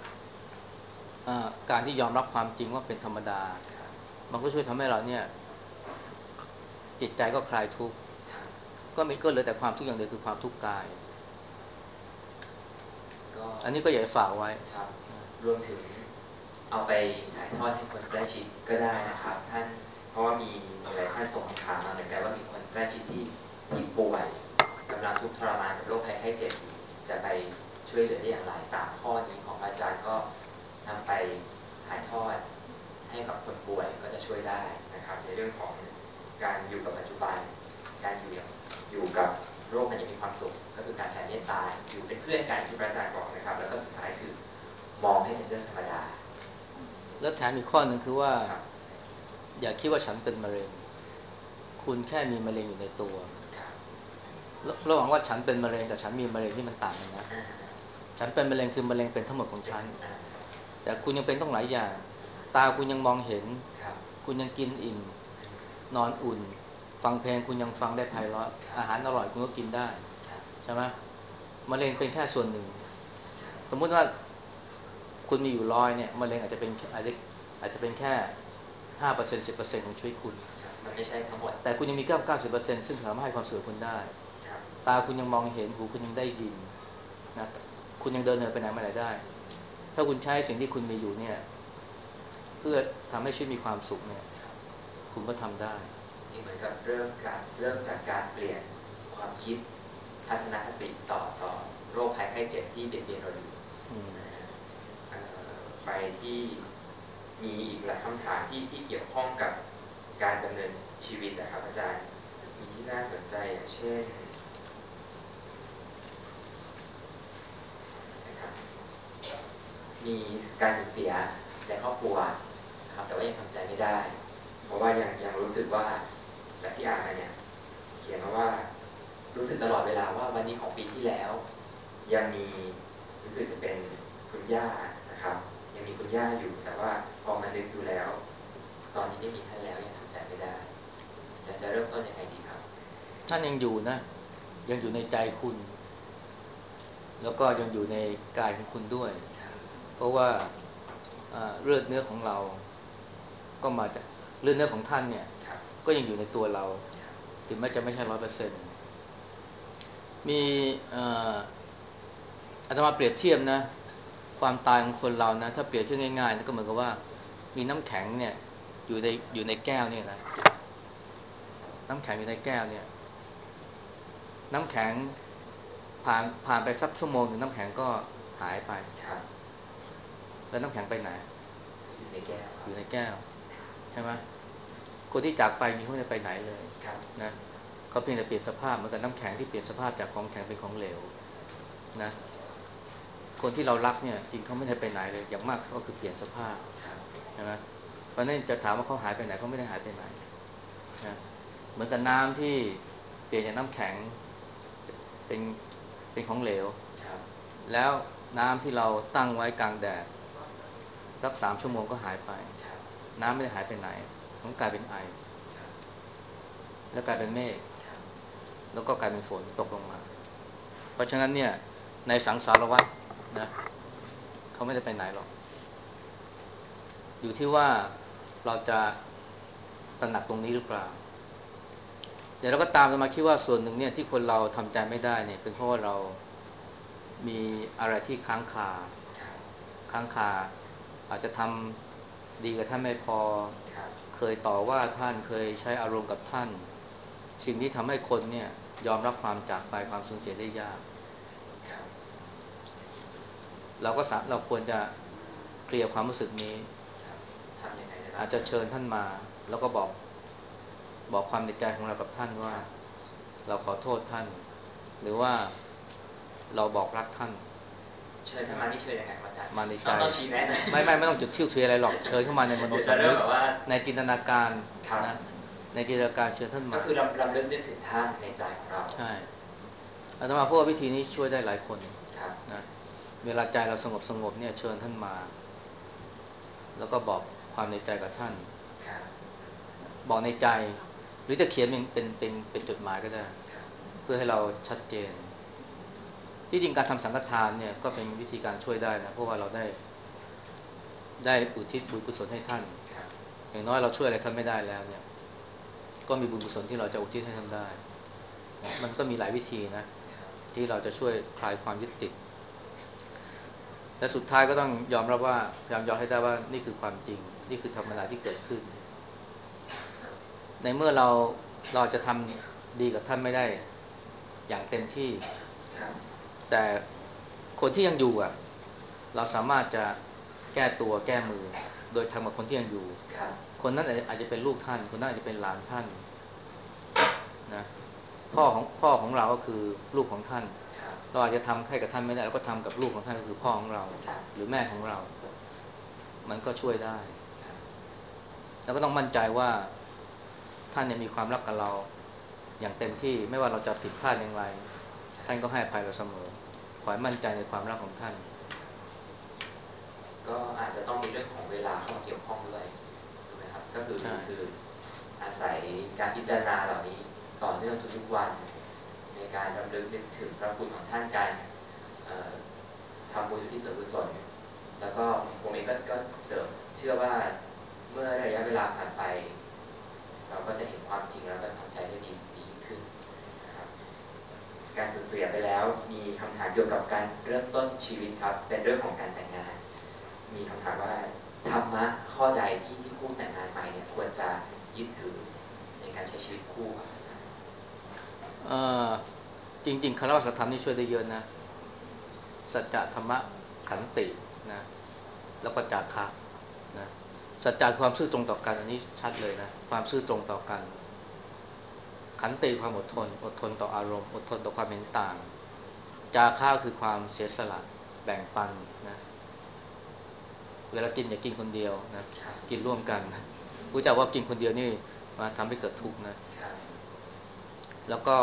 การที่ยอมรับความจริงว่าเป็นธรรมดามันก็ช่วยทำให้เราเนี่ยจิตใจก็คลายทุกข์ก็เหลือแต่ความทุกข์อย่างเดียวคือความทุกข์กายอันนี้ก็อยากฝากไว้รวมถึงเอาไปถ่ายทอดให้คนใกล้ชิดก็ได้นะครับท่านเพราะว่ามีหลายท่านส่งคำถามมาเหมือนกันว่ามีคนใกล้ชิดที่ป่วยกำลังทุกข์ทรมานกับโรคภัยไข้เจ็บจะไปช่วยเหลือได้อย่างไร3 ข้อนี้ของอาจารย์ก็นำไปถ่ายทอดให้กับคนป่วยก็จะช่วยได้นะครับในเรื่องของการอยู่กับปัจจุบันการอยู่อย่างอยู่กับโรคนั้นอย่างมีความสุขก็คือการแผ่เมตตาอยู่เป็นเพื่อนกันที่พระอาจารย์บอกนะครับแล้วก็สุดท้ายคือมองให้เป็นเรื่องธรรมดาแล้วแถมอีกข้อหนึ่งคือว่าอย่าคิดว่าฉันเป็นมะเร็งคุณแค่มีมะเร็งอยู่ในตัวระหว่างว่าฉันเป็นมะเร็งกับฉันมีมะเร็งที่มันต่างกันนะฉันเป็นมะเร็งคือมะเร็งเป็นทั้งหมดของฉันแต่คุณยังเป็นต้องหลายอย่างตาคุณยังมองเห็นคุณยังกินอิ่มนอนอุ่นฟังเพลงคุณยังฟังได้ไพเราะอาหารอร่อยคุณก็กินได้ใช่ไหมมะเร็งเป็นแค่ส่วนหนึ่งสมมุติว่าคุณมีอยู่100เนี่ยมะเร็งอาจจะเป็นแค่ 5% 10% ของชีวิตคุณมันไม่ใช่ทั้งหมดแต่คุณยังมี90% ซึ่งสามารถให้ความสุขคุณได้ตาคุณยังมองเห็นหูคุณยังได้ยินนะคุณยังเดินเหินไปไหนมาไหนได้ถ้าคุณใช้สิ่งที่คุณมีอยู่เนี่ยเพื่อทำให้ชีวิตมีความสุขเนี่ยคุณก็ทำได้จริงเหมือนกับเริ่มจากการเปลี่ยนความคิดทัศนคติต่อโรคภัยไข้เจ็บที่เบียดเบียนเราอยู่ไปที่มีอีกหลายคำถามที่เกี่ยวข้องกับการดำเนินชีวิตนะครับอาจารย์มีที่น่าสนใจอย่างเช่นนะครับมีการสูญเสียในครอบครัวนะครับแต่ว่ายังทำใจไม่ได้เพราะว่ายังรู้สึกว่าจากที่อ่านมาเนี่ยเขียนมาว่ารู้สึกตลอดเวลาว่าวันนี้ของปีที่แล้วยังมีรู้สึกจะเป็นคุณย่านะครับยังมีคุณย่าอยู่แต่ว่าพอมานึกดูแล้วตอนนี้ไม่มีท่านแล้วยังทำใจไม่ได้จะเริ่มต้นยังไงดีครับท่านยังอยู่นะยังอยู่ในใจคุณแล้วก็ยังอยู่ในกายของคุณด้วยเพราะว่าเลือดเนื้อของเราก็มาจากเลือดเนื้อของท่านเนี่ยก็ยังอยู่ในตัวเราถึงแม้จะไม่ใช่100%มีอาตมาเปรียบเทียบนะความตายของคนเรานะถ้าเปรียบเทียบง่ายๆก็เหมือนกับว่ามีน้ำแข็งเนี่ยอยู่ในแก้วเนี่ยนะน้ำแข็งอยู่ในแก้วเนี่ยน้ำแข็งผ่านไปสักชั่วโมงหนึ่งน้ำแข็งก็หายไปแล้วน้ำแข็งไปไหนอยู่ในแก้วใช่ไหมคนที่จากไปนี่เขาไม่ได้ไปไหนเลยนะเขาเพียงแต่เปลี่ยนสภาพเหมือนกับน้ำแข็งที่เปลี่ยนสภาพจากของแข็งเป็นของเหลวนะคนที่เรารักเนี่ยจริงเขาไม่ได้ไปไหนเลยอย่างมากก็คือเปลี่ยนสภาพใช่ไหมเพราะนั้นจะถามว่าเขาหายไปไหนเขาไม่ได้หายไปไหนนะเหมือนกับน้ำที่เปลี่ยนจากน้ำแข็งเป็นของเหลวแล้วน้ำที่เราตั้งไว้กลางแดดสัก3 ชั่วโมงก็หายไปน้ำไม่ได้หายไปไหนมันกลายเป็นไอแล้วกลายเป็นเมฆแล้วก็กลายเป็นฝนตกลงมาเพราะฉะนั้นเนี่ยในสังสารวัฏนะเขาไม่ได้ไปไหนหรอกอยู่ที่ว่าเราจะตระหนักตรงนี้หรือเปล่าเดี๋ยวเราก็ตามมาคิดว่าส่วนหนึ่งเนี่ยที่คนเราทำใจไม่ได้เนี่ยเป็นเพราะว่าเรามีอะไรที่ค้างคาอาจจะทำดีกับท่านไม่พอเคยต่อว่าท่านเคยใช้อารมณ์กับท่านสิ่งที่ทำให้คนเนี่ยยอมรับความจากไปความสูญเสียได้ยากเราควรจะเคลียร์ความรู้สึกนี้อาจจะเชิญท่านมาแล้วก็บอกความในใจของเรากับท่านว่าเราขอโทษท่านหรือว่าเราบอกรักท่านเชิญท่านมานี่เชิญยังไงอาจารย์มาในใจต้องชี้แนะไม่ต้องจุดชื่อเทียอะไรหรอกเชิญเข้ามาในมโนสำนึกในจินตนาการนะในจินตนาการเชิญท่านมาก็คือรำลึกนึกถึงท่านในใจของเราใช่อาตมาพูดว่าวิธีนี้ช่วยได้หลายคนนะเวลาใจเราสงบเนี่ยเชิญท่านมาแล้วก็บอกความในใจกับท่านบอกในใจหรือจะเขียนเป็นจดหมายก็ได้เพื่อให้เราชัดเจนที่จริงการทำสังฆทานเนี่ยก็เป็นวิธีการช่วยได้นะเพราะว่าเราได้อุทิศบุญกุศลให้ท่านอย่างน้อยเราช่วยอะไรท่านไม่ได้แล้วเนี่ยก็มีบุญกุศลที่เราจะอุทิศให้ท่านได้มันก็มีหลายวิธีนะที่เราจะช่วยคลายความยึดติดและสุดท้ายก็ต้องยอมรับว่าพยายามยอมให้ได้ว่านี่คือความจริงนี่คือธรรมดาที่เกิดขึ้นในเมื่อเราจะทำดีกับท่านไม่ได้อย่างเต็มที่แต่คนที่ยังอยู่เราสามารถจะแก้ตัวแก้มือโดยทำกับคนที่ยังอยู่คนนั้นอาจจะเป็นลูกท่านคนนั้นอาจจะเป็นหลานท่านนะพ่อของเราก็คือลูกของท่านครับเราอาจจะทำให้กับท่านไม่ได้เราก็ทำกับลูกของท่านก็คือพ่อของเราครับหรือแม่ของเรามันก็ช่วยได้ครับแล้วก็ต้องมั่นใจว่าท่านเนี่ยมีความรักกับเราอย่างเต็มที่ไม่ว่าเราจะผิดพลาดอย่างไรท่านก็ให้อภัยเราเสมอขอให้มั่นใจในความรักของท่านก็อาจจะต้องมีเรื่องของเวลาเข้ามาเกี่ยวข้องด้วยถูกไหมครับก็คือใช่คืออาศัยการพิจารณาเหล่านี้ต่อเนื่องทุกๆวันในการรำลึกนึกถึงพระคุณของท่านการทำบุญที่ส่วนกุศลแล้วก็ผมเองก็เสริมเชื่อว่าเมื่อระยะเวลาผ่านไปเราก็จะเห็นความจริงแล้วก็ทำใจได้ดีขึ้นนะครับการสูญเสียไปแล้วมีคำถามเกี่ยวกับการเริ่มต้นชีวิตครับเป็นเรื่องของการแต่งงานมีคำถามว่าธรรมะข้อใดที่คู่แต่งงานใหม่เนี่ยควรจะยึดถือในการใช้ชีวิตคู่ครับอาจารย์เอ่อจริงๆคารวะสัทธรรมนี่ช่วยได้เยอะนะสัจจะธรรมะขันตินะแล้วก็จาคะนะสัจจะความซื่อตรงต่อกันอันนี้ชัดเลยนะความซื่อตรงต่อกันขันติความอดทนต่ออารมณ์อดทนต่อความเห็นต่างจาคะคือความเสียสละแบ่งปันนะเวลากินอย่ากินคนเดียวนะกินร่วมกันรู้จักว่ากินคนเดียวนี่มาทำให้เกิดทุกข์นะแล้วก็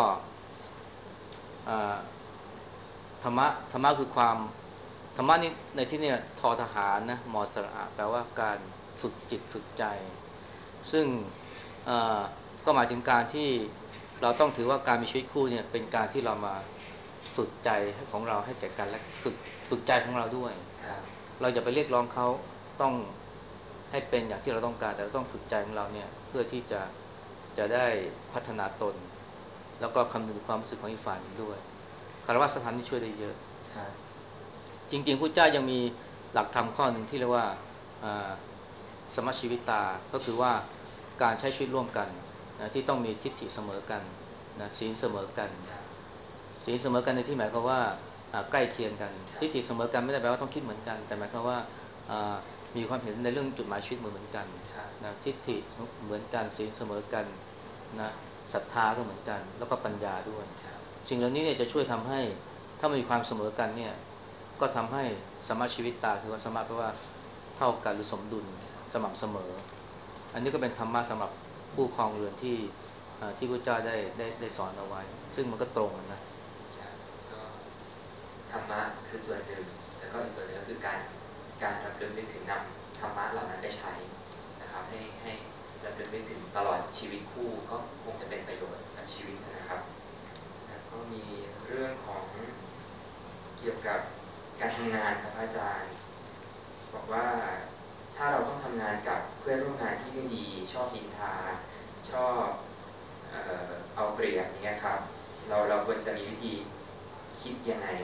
ธรรมะคือความธรรมะนี่ในที่นี้ทอทหารนะมอสระแปลว่าการฝึกจิตฝึกใจซึ่งก็หมายถึงการที่เราต้องถือว่าการมีชีวิตคู่เนี่ยเป็นการที่เรามาฝึกใจของเราให้แก่กันและฝึกใจของเราด้วยเราอย่าไปเรียกร้องเขาต้องให้เป็นอย่างที่เราต้องการแต่เราต้องฝึกใจของเราเนี่ยเพื่อที่จะได้พัฒนาตนแล้วก็คำนึงความรู้สึกของอีกฝ่ายด้วยคารวะสถานที่ช่วยได้เยอะจริงๆพุทธเจ้ายังมีหลักธรรมข้อหนึ่งที่เรียกว่าสมัชชีวิตาก็คือว่าการใช้ชีวิตร่วมกันนะที่ต้องมีทิฏฐิเสมอกันนะศีลเสมอกันศีลเสมอกันในที่หมายความว่าใกล้เคียงกันทิฏฐิเสมอกันไม่ได้แปลว่าต้องคิดเหมือนกันแต่หมายความว่ามีความเห็นในเรื่องจุดหมายชีวิตเหมือนกันนะทิฏฐิเหมือนกันศีลเสมอกันนะศรัทธาก็เหมือนกันแล้วก็ปัญญาด้วยสิ่งเหล่านี้เนี่ยจะช่วยทำให้ถ้ามีความเสมอกันเนี่ยก็ทำให้สมาชีวิตตาคือว่าสมาแปลว่าเท่ากันหรือสมดุลสม่ำเสมออันนี้ก็เป็นธรรมะสำหรับผู้ครองเรือนที่พระเจ้าได้สอนเอาไว้ซึ่งมันก็ตรงกันนะก็ธรรมะคือส่วนหนึ่งแล้วก็อีกส่วนหนึ่งก็คือการรำลึกนึกถึงนำธรรมะเหล่านั้นไปใช้นะครับให้รำลึกนึกถึงตลอดชีวิตคู่ก็คงจะเป็นประโยชน์กับชีวิตนะครับแล้วก็มีเรื่องของเกี่ยวกับการทำงานครับอาจารย์บอกว่าถ้าเราต้องทำงานกับเพื่อนร่วมงานที่ไม่ดีชอบนินทาชอบเอาเปรียบอย่างเงี้ยครับเราควรจะมีวิธีคิดยังไง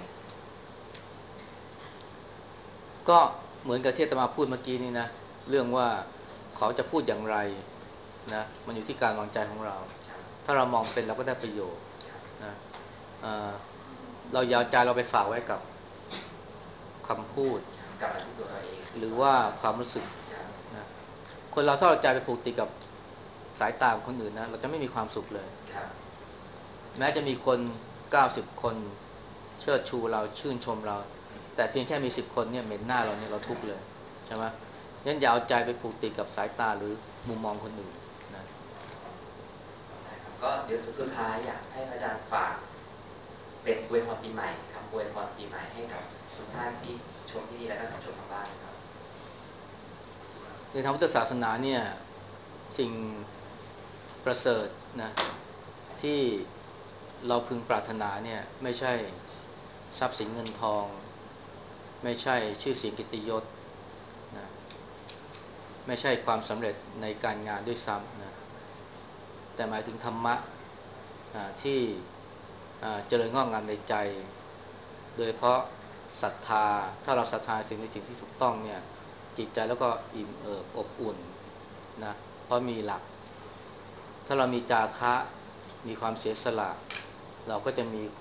ก็เหมือนกับที่อาตมาพูดเมื่อกี้นี่นะเรื่องว่าเขาจะพูดอย่างไรนะมันอยู่ที่การวางใจของเราถ้าเรามองเป็นเราก็ได้ประโยชน์นะเราอย่าเอาใจเราไปฝากไว้กับคำพูดกลับมาที่ตัวเราเองหรือว่าความรู้สึกนะคนเราถ้าเราใจไปผูกติดกับสายตาของคนอื่นนะเราจะไม่มีความสุขเลยแม้จะมีคน90คนเชิดชูเราชื่นชมเราแต่เพียงแค่มี10คนเนี่ยเหม็นหน้าเราเนี่ยเราทุกข์เลยใช่ไหมงั้นอย่าเอาใจไปผูกติดกับสายตาหรือมุมมองคนอื่นนะก็เดี๋ยวสุดท้ายอยากให้อาจารย์ฝากเป็นอวยพรปีใหม่คำอวยพรปีใหม่ให้กับทุกท่านที่ชมที่นี่และก็ชมทางบ้านครับในทางพุทธศาสนาเนี่ยสิ่งประเสริฐนะที่เราพึงปรารถนาเนี่ยไม่ใช่ทรัพย์สินเงินทองไม่ใช่ชื่อเสียงกิตติยศนะไม่ใช่ความสำเร็จในการงานด้วยซ้ำนะแต่หมายถึงธรรมะที่เจริญงอกงามในใจโดยเฉพาะศรัทธาถ้าเราศรัทธาสิ่งในสิ่งที่ถูกต้องเนี่ยจิตใจแล้วก็อิ่มเอิบอบอุ่นนะเพราะมีหลักถ้าเรามีจาคะมีความเสียสละเราก็จะมี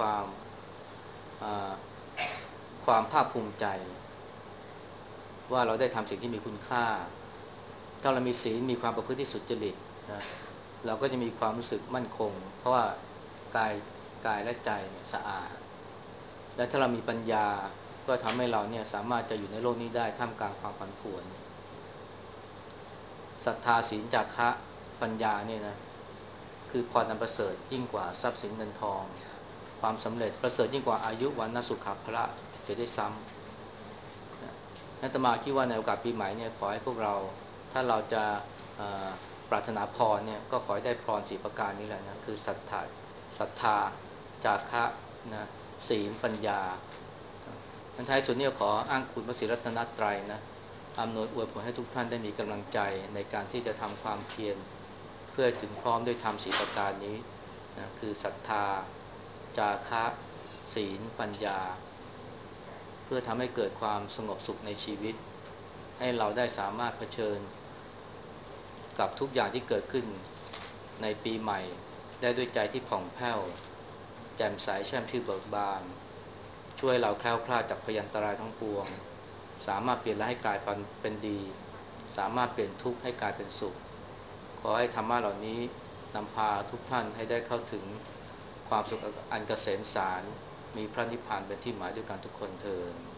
ความภาคภูมิใจว่าเราได้ทำสิ่งที่มีคุณค่าถ้าเรามีศีลมีความประพฤติที่สุจริตนะเราก็จะมีความรู้สึกมั่นคงเพราะว่ากายและใจเนี่ยสะอาดและถ้าเรามีปัญญาก็ทำให้เราเนี่ยสามารถจะอยู่ในโลกนี้ได้ท่ามกลางความผันผวนศรัทธาศีลจาคะปัญญาเนี่ยนะคือพรอันประเสริฐยิ่งกว่าทรัพย์สินเงินทองความสำเร็จประเสริฐยิ่งกว่าอายุวันนสุขภละเสียด้วยซ้ำนะอาตมาคิดว่าในโอกาสปีใหม่เนี่ยขอให้พวกเราถ้าเราจะปรารถนาพรเนี่ยก็ขอให้ได้พร4ประการนี้แหละนะคือศรัทธาจาคะนะศีลปัญญาในท้ายสุดเนี่ยขออ้างคุณพระศรีรัตนตรัยนะอำนวยอวยผลให้ทุกท่านได้มีกำลังใจในการที่จะทำความเพียรเพื่อถึงพร้อมด้วยธรรม4ประการนี้นะคือศรัทธาจาคะศีลปัญญาเพื่อทำให้เกิดความสงบสุขในชีวิตให้เราได้สามารถเผชิญกับทุกอย่างที่เกิดขึ้นในปีใหม่ได้ด้วยใจที่ผ่องแผ้วแจ่มใสแช่มชื่นเบิกบานช่วยเราแคล้วคลาดจากพยันตรายทั้งปวงสามารถเปลี่ยนร้ายให้กลายเป็นดีสามารถเปลี่ยนทุกข์ให้กลายเป็นสุขขอให้ธรรมะเหล่านี้นำพาทุกท่านให้ได้เข้าถึงความสุขอันเกษมสารมีพระนิพพานเป็นที่หมายด้วยกันทุกคนเทอญ